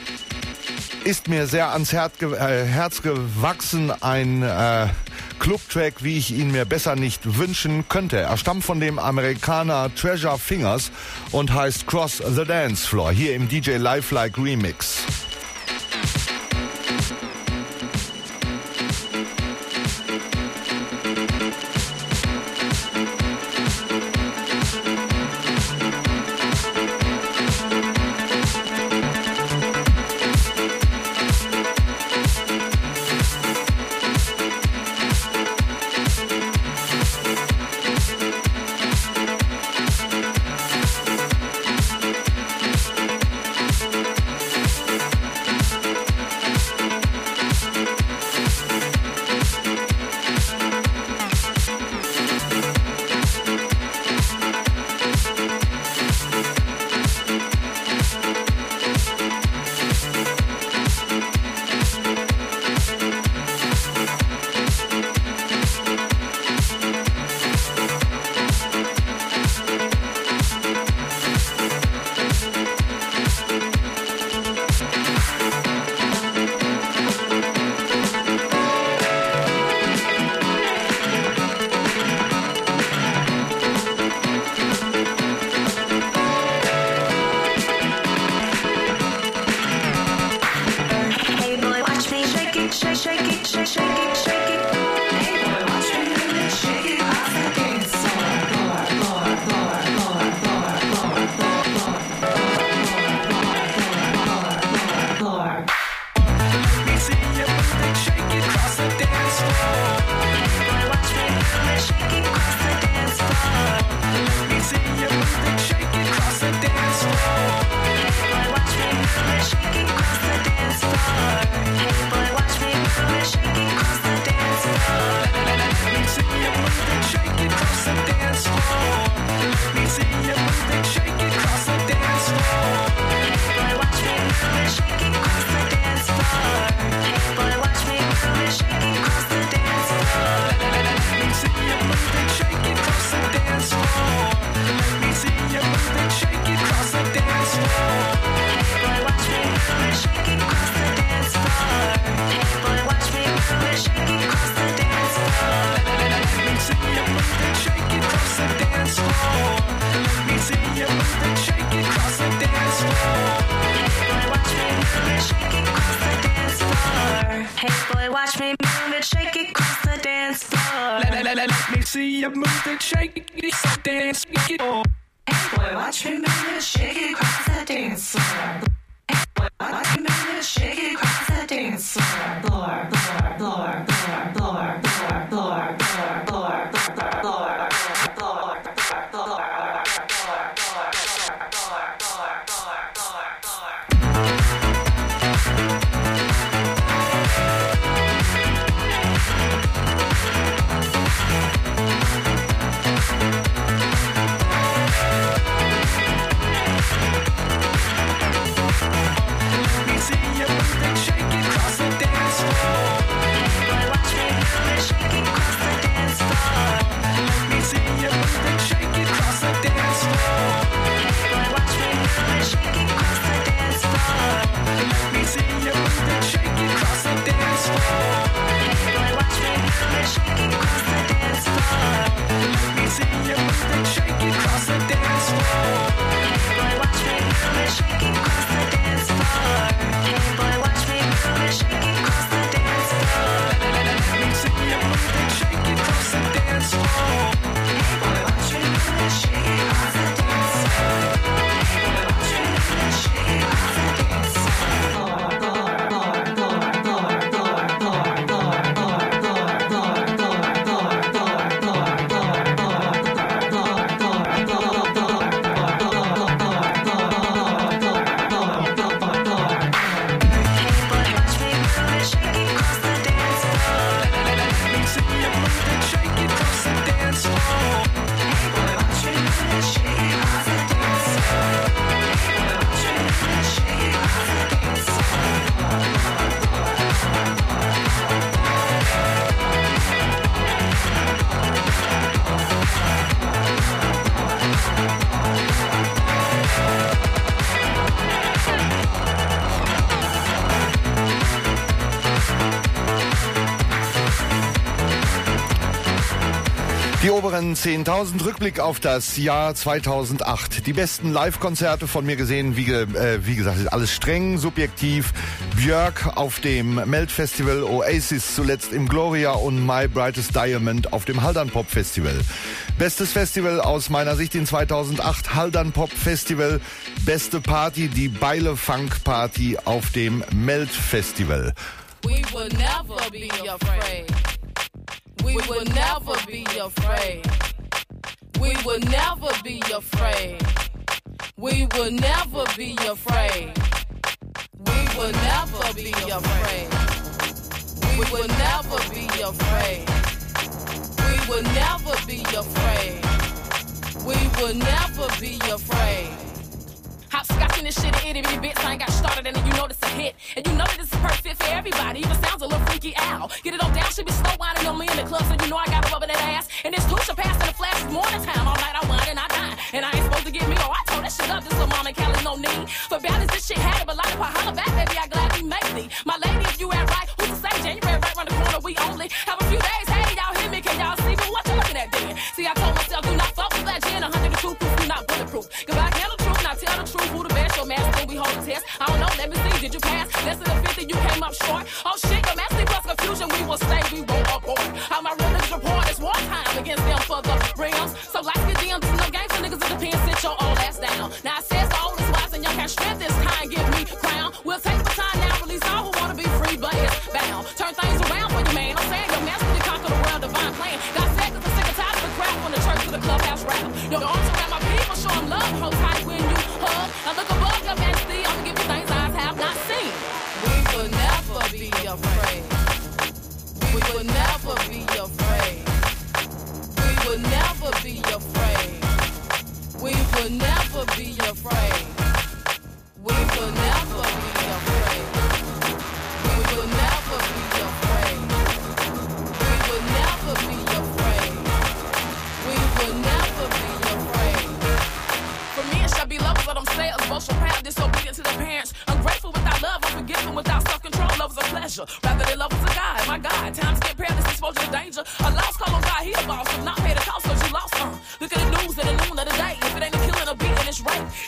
ist mir sehr ans Herz gewachsen. Ein Club-Track, wie ich ihn mir besser nicht wünschen könnte. Er stammt von dem Amerikaner Treasure Fingers und heißt Cross the Dance Floor, hier im DJ Lifelike Remix. dance floor. Let me see you move and shake it across the dance floor. Hey boy, watch me move and shake it across the dance floor. Hey boy, watch me move and shake it across the dance floor. Let me see you move and shake it across the dance floor. Hey boy, watch me move and shake it across the dance floor. Hey boy, watch me move and shake it across the dance floor. Floor, floor, floor, floor, floor, floor, floor, floor, floor, floor, floor. Die oberen 10.000, Rückblick auf das Jahr 2008. Die besten Live-Konzerte von mir gesehen, wie gesagt, alles streng, subjektiv. Björk auf dem Melt-Festival, Oasis zuletzt im Gloria und My Brightest Diamond auf dem Haldern Pop Festival. Bestes Festival aus meiner Sicht in 2008, Haldern Pop Festival. Beste Party, die Beile Funk Party auf dem Melt Festival. We will never be afraid. We will never be afraid. We will never be afraid. We will never be afraid. We will never be afraid. We will never be afraid. We will never be afraid. We will never be afraid. Hopscotching this shit in itty bitty bits. I ain't got started and then you know this a hit. And you know that this is perfect for everybody. Even sounds a little freaky ow. Get it on down, she be slow winding on me in the club. So you know I got a rubber that ass. And this Tusha pass in the flash is morning time. All night I whine and I dine. And I ain't supposed to get me. Oh, I told that shit up. This little mama Cali no need. For balance, this shit had it. But like if I holler back, baby, I gladly make me. My lady, if you ain't right, who's to say January right around the corner? We only have a few days. Hey, y'all hear me? Can y'all see me? What you looking at then? See, I told myself, do not fuck with that gin. 102 proof, do not bulletproof. Goodbye, handle truth. Now tell the truth. Who the best? Your master, we hold the test. I don't know, let me see. Did you pass? Less than a 50, you came up short. Oh shit, your master plus confusion. We will stay, we won't abort. How my religious report is wartime against them for the rims. So like the DMs, no game for niggas in the pen. Sit your old ass down. Now I says the oldest wise and y'all can't strength this kind. Give me crown. We'll take the time now. Release all who wanna be free, but it's bound. Turn things around for you, man. I'm saying your master to conquer the world, divine plan. Got said cause I'm sick and tired of the crap from the church to the clubhouse rap. Your arms around my people, show them love. Hold tight when you hug. I look above your majesty. I'ma give you things eyes have not seen. We will never be afraid. We will never be afraid. We will never be afraid. We will never be afraid. We will never be afraid. We will never be afraid. We will never be afraid. We will never be afraid. For me, it shall be levels of them sales. Emotional proud, disobedient to their parents. Ungrateful without love, unforgiving without self-control. Love is a pleasure, rather than love is a God. My God, times get perilous, exposure to danger. A lost call on God, he a boss. If not pay the cost, cause you lost some. Look at the news and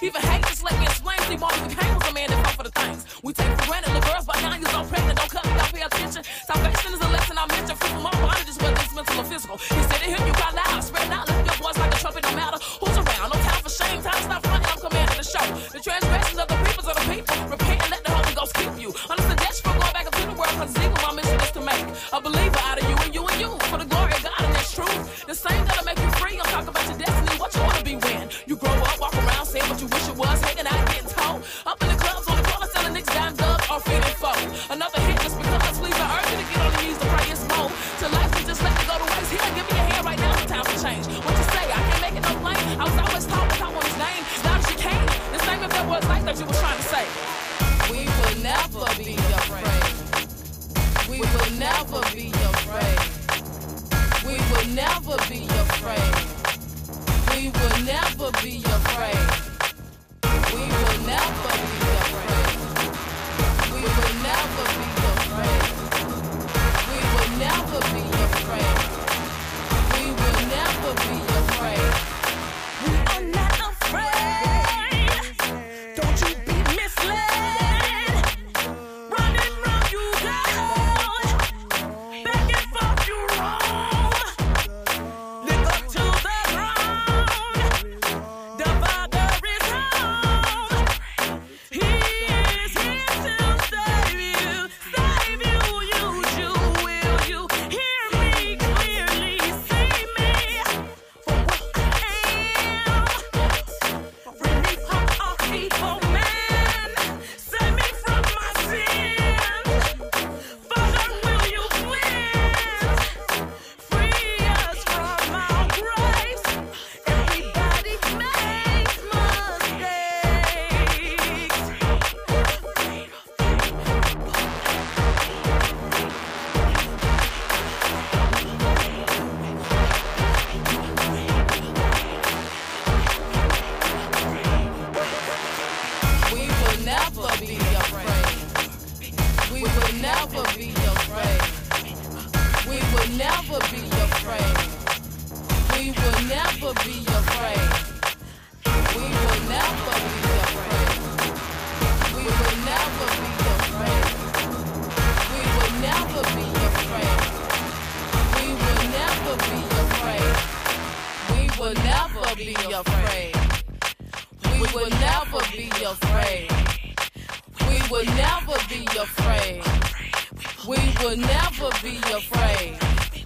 Even hate just let me explain. Steve Martin Luther King was a man that fought for the things we take for granted. Little girls by 9 years old pregnant, don't cut me, don't pay attention. Salvation is a lesson I mentioned. Free from all bondages, whether it's mental or physical. He said it here, you got loud, spread out, lift your voice like a trumpet, no matter who's around. No time for shame, time to stop fronting, I'm commanding the show. The transgressions of the peoples are the people. Repent and let the Holy Ghost keep you. On the suggestion for going back into the world, cause evil, my mission is to make a believer out of you and you and you. For the glory of God and His truth. The same that'll make you free. I'm talking about your destiny, what you wanna be when you grow up, walk around, saying what you wish it was, hanging out, getting told. Up in the clubs, on the corner, selling niggas down dubs, or feeding foe. Another hit just because, please, I urge you to get on the knees to pray it's more. To life, you just let me go to waste. Here, give me your hand right now, it's time for change. What you say, I can't make it no plain. I was always taught without one's name. As loud as you can, the same if there was like that you were trying to say. We will never be afraid. We will never be afraid. We will never be afraid. We will never be afraid. We will never be afraid. We will never be afraid. We will never be afraid. We will never be afraid. We are not afraid. Don't you be misled. Running round you go. Back and forth you roam. Lick up to the ground. The Father is home. He is here to save you. Save you, use you, will you hear me clearly? See me for what I am. Free me from all evil man. Save me from my sins. Father, will you cleanse? Free us from our grace. Everybody makes We will never be afraid. We will never be afraid. We will never be afraid. We will never be afraid. We will never be afraid. We will never be afraid. We will never be afraid. We will never be afraid. We will never be afraid. We will never be afraid. We will never be afraid. We will never be afraid.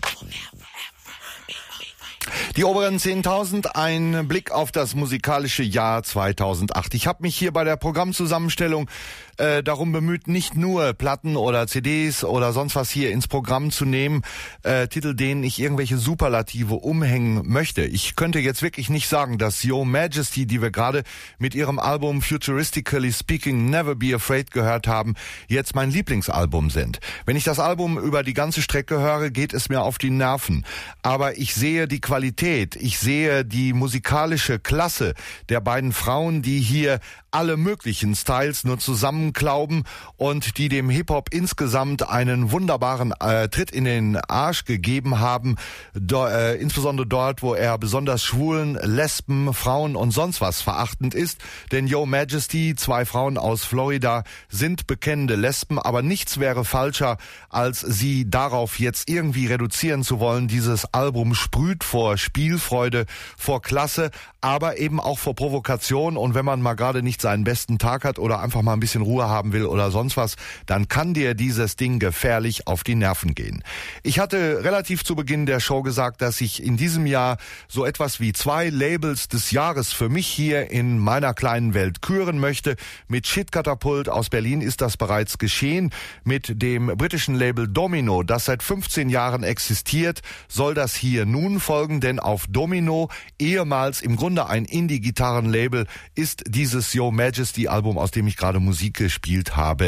Die oberen 10.000, ein Blick auf das musikalische Jahr 2008. Ich habe mich hier bei der Programmzusammenstellung darum bemüht, nicht nur Platten oder CDs oder sonst was hier ins Programm zu nehmen, Titel, denen ich irgendwelche Superlative umhängen möchte. Ich könnte jetzt wirklich nicht sagen, dass Yo Majesty, die wir gerade mit ihrem Album Futuristically Speaking Never Be Afraid gehört haben, jetzt mein Lieblingsalbum sind. Wenn ich das Album über die ganze Strecke höre, geht es mir auf die Nerven. Aber ich sehe die Qualität, ich sehe die musikalische Klasse der beiden Frauen, die hier alle möglichen Styles nur zusammenklauben und die dem Hip-Hop insgesamt einen wunderbaren Tritt in den Arsch gegeben haben, insbesondere dort, wo er besonders Schwulen, Lesben, Frauen und sonst was verachtend ist. Denn Yo Majesty, zwei Frauen aus Florida, sind bekennende Lesben, aber nichts wäre falscher, als sie darauf jetzt irgendwie reduzieren zu wollen. Dieses Album sprüht vor Spielfreude, vor Klasse, aber eben auch vor Provokation, und wenn man mal gerade nicht seinen besten Tag hat oder einfach mal ein bisschen Ruhe haben will oder sonst was, dann kann dir dieses Ding gefährlich auf die Nerven gehen. Ich hatte relativ zu Beginn der Show gesagt, dass ich in diesem Jahr so etwas wie 2 Labels des Jahres für mich hier in meiner kleinen Welt küren möchte. Mit Shitkatapult aus Berlin ist das bereits geschehen. Mit dem britischen Label Domino, das seit 15 Jahren existiert, soll das hier nun folgen, denn auf Domino, ehemals im Grunde ein Indie-Gitarrenlabel, ist dieses Yo Majesty Album, aus dem ich gerade Musik gespielt habe,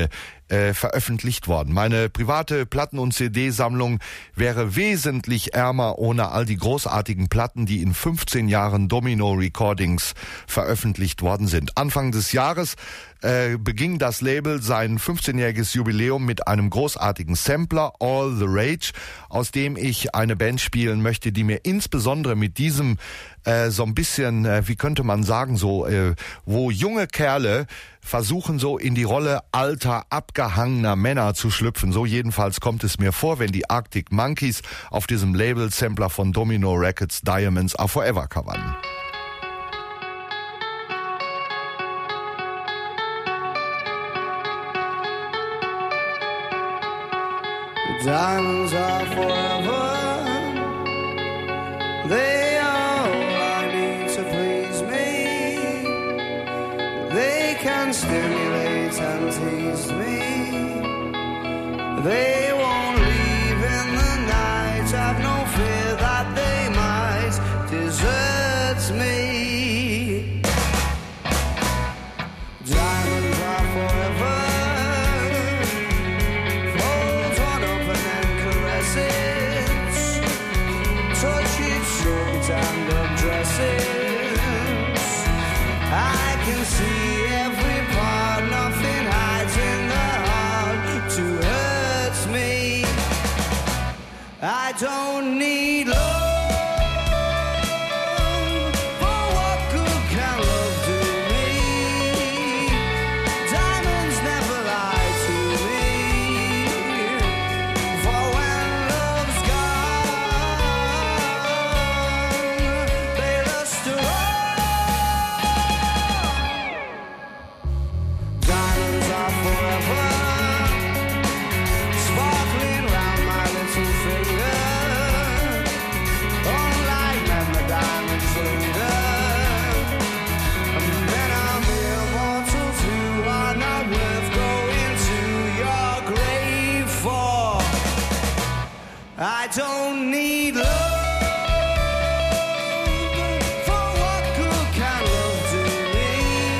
veröffentlicht worden. Meine private Platten- und CD-Sammlung wäre wesentlich ärmer ohne all die großartigen Platten, die in 15 Jahren Domino Recordings veröffentlicht worden sind. Anfang des Jahres beging das Label sein 15-jähriges Jubiläum mit einem großartigen Sampler, All the Rage, aus dem ich eine Band spielen möchte, die mir insbesondere mit diesem so ein bisschen, wie könnte man sagen, so, wo junge Kerle versuchen so in die Rolle alter, abgehangener Männer zu schlüpfen. So jedenfalls kommt es mir vor, wenn die Arctic Monkeys auf diesem Label-Sampler von Domino Records Diamonds Are Forever covern. Diamonds are forever. They are all I need to please me. They can stimulate and tease me. They won't leave in the night. I've no fear that they might desert me. Diamonds are forever. And undresses, I can see every part, nothing hides in the heart to hurt me. I don't need love. I don't need love. For what good can love do me?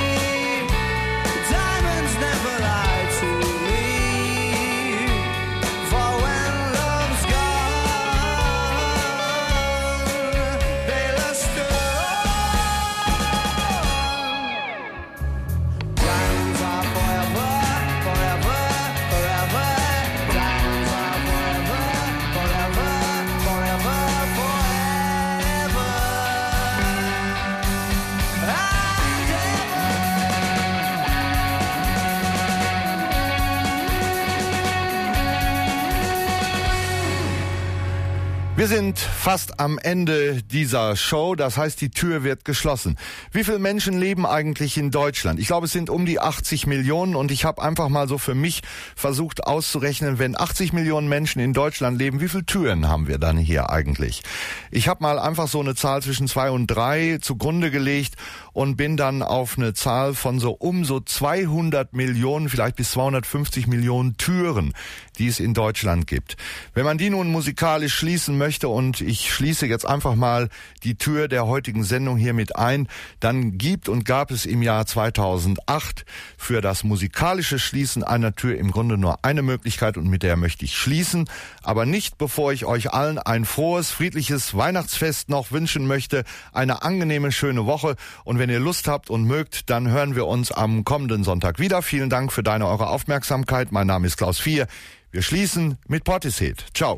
Diamonds never lie to me. For when love's gone, they luster on. Diamonds are forever, forever, forever. Diamonds are forever, forever, forever, forever. Wir sind fast am Ende dieser Show, das heißt, die Tür wird geschlossen. Wie viele Menschen leben eigentlich in Deutschland? Ich glaube, es sind um die 80 Millionen und ich habe einfach mal so für mich versucht auszurechnen, wenn 80 Millionen Menschen in Deutschland leben, wie viele Türen haben wir dann hier eigentlich? Ich habe mal einfach so eine Zahl zwischen 2 und 3 zugrunde gelegt und bin dann auf eine Zahl von so 200 Millionen, vielleicht bis 250 Millionen Türen, die es in Deutschland gibt. Wenn man die nun musikalisch schließen möchte, und ich schließe jetzt einfach mal die Tür der heutigen Sendung hier mit ein, dann gab es im Jahr 2008 für das musikalische Schließen einer Tür im Grunde nur eine Möglichkeit und mit der möchte ich schließen, aber nicht bevor ich euch allen ein frohes, friedliches Weihnachtsfest noch wünschen möchte, eine angenehme, schöne Woche und wenn ihr Lust habt und mögt, dann hören wir uns am kommenden Sonntag wieder. Vielen Dank für eure Aufmerksamkeit. Mein Name ist Klaus Vier. Wir schließen mit Portishead. Ciao.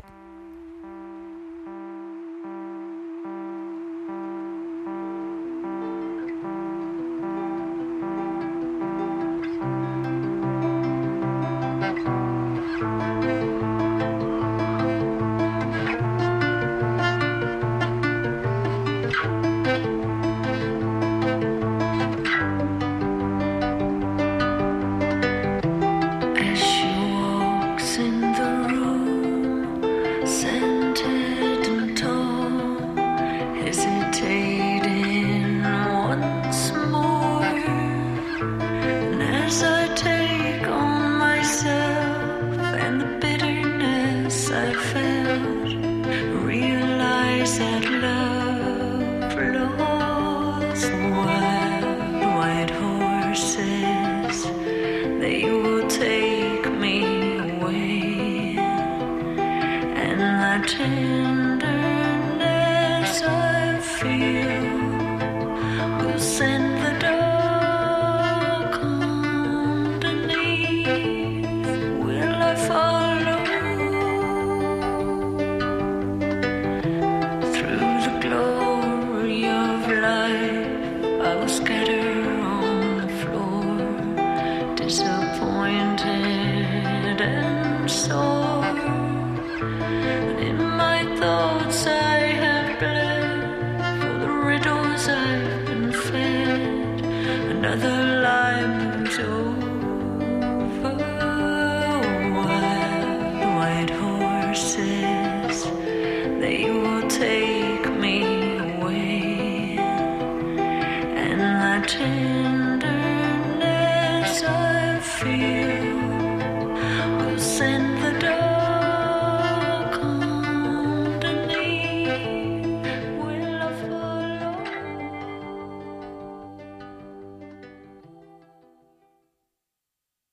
As she walks in the room, scented and tall, hesitating once more. And as I take on myself and the bitterness I felt, realize that love lost wild white horses. They will take me feel will send the dark underneath. Will I follow through the glory of life? I will scatter on the floor, disappointed and sore. And in my thoughts I have bled for the riddles I've been fed. Another lie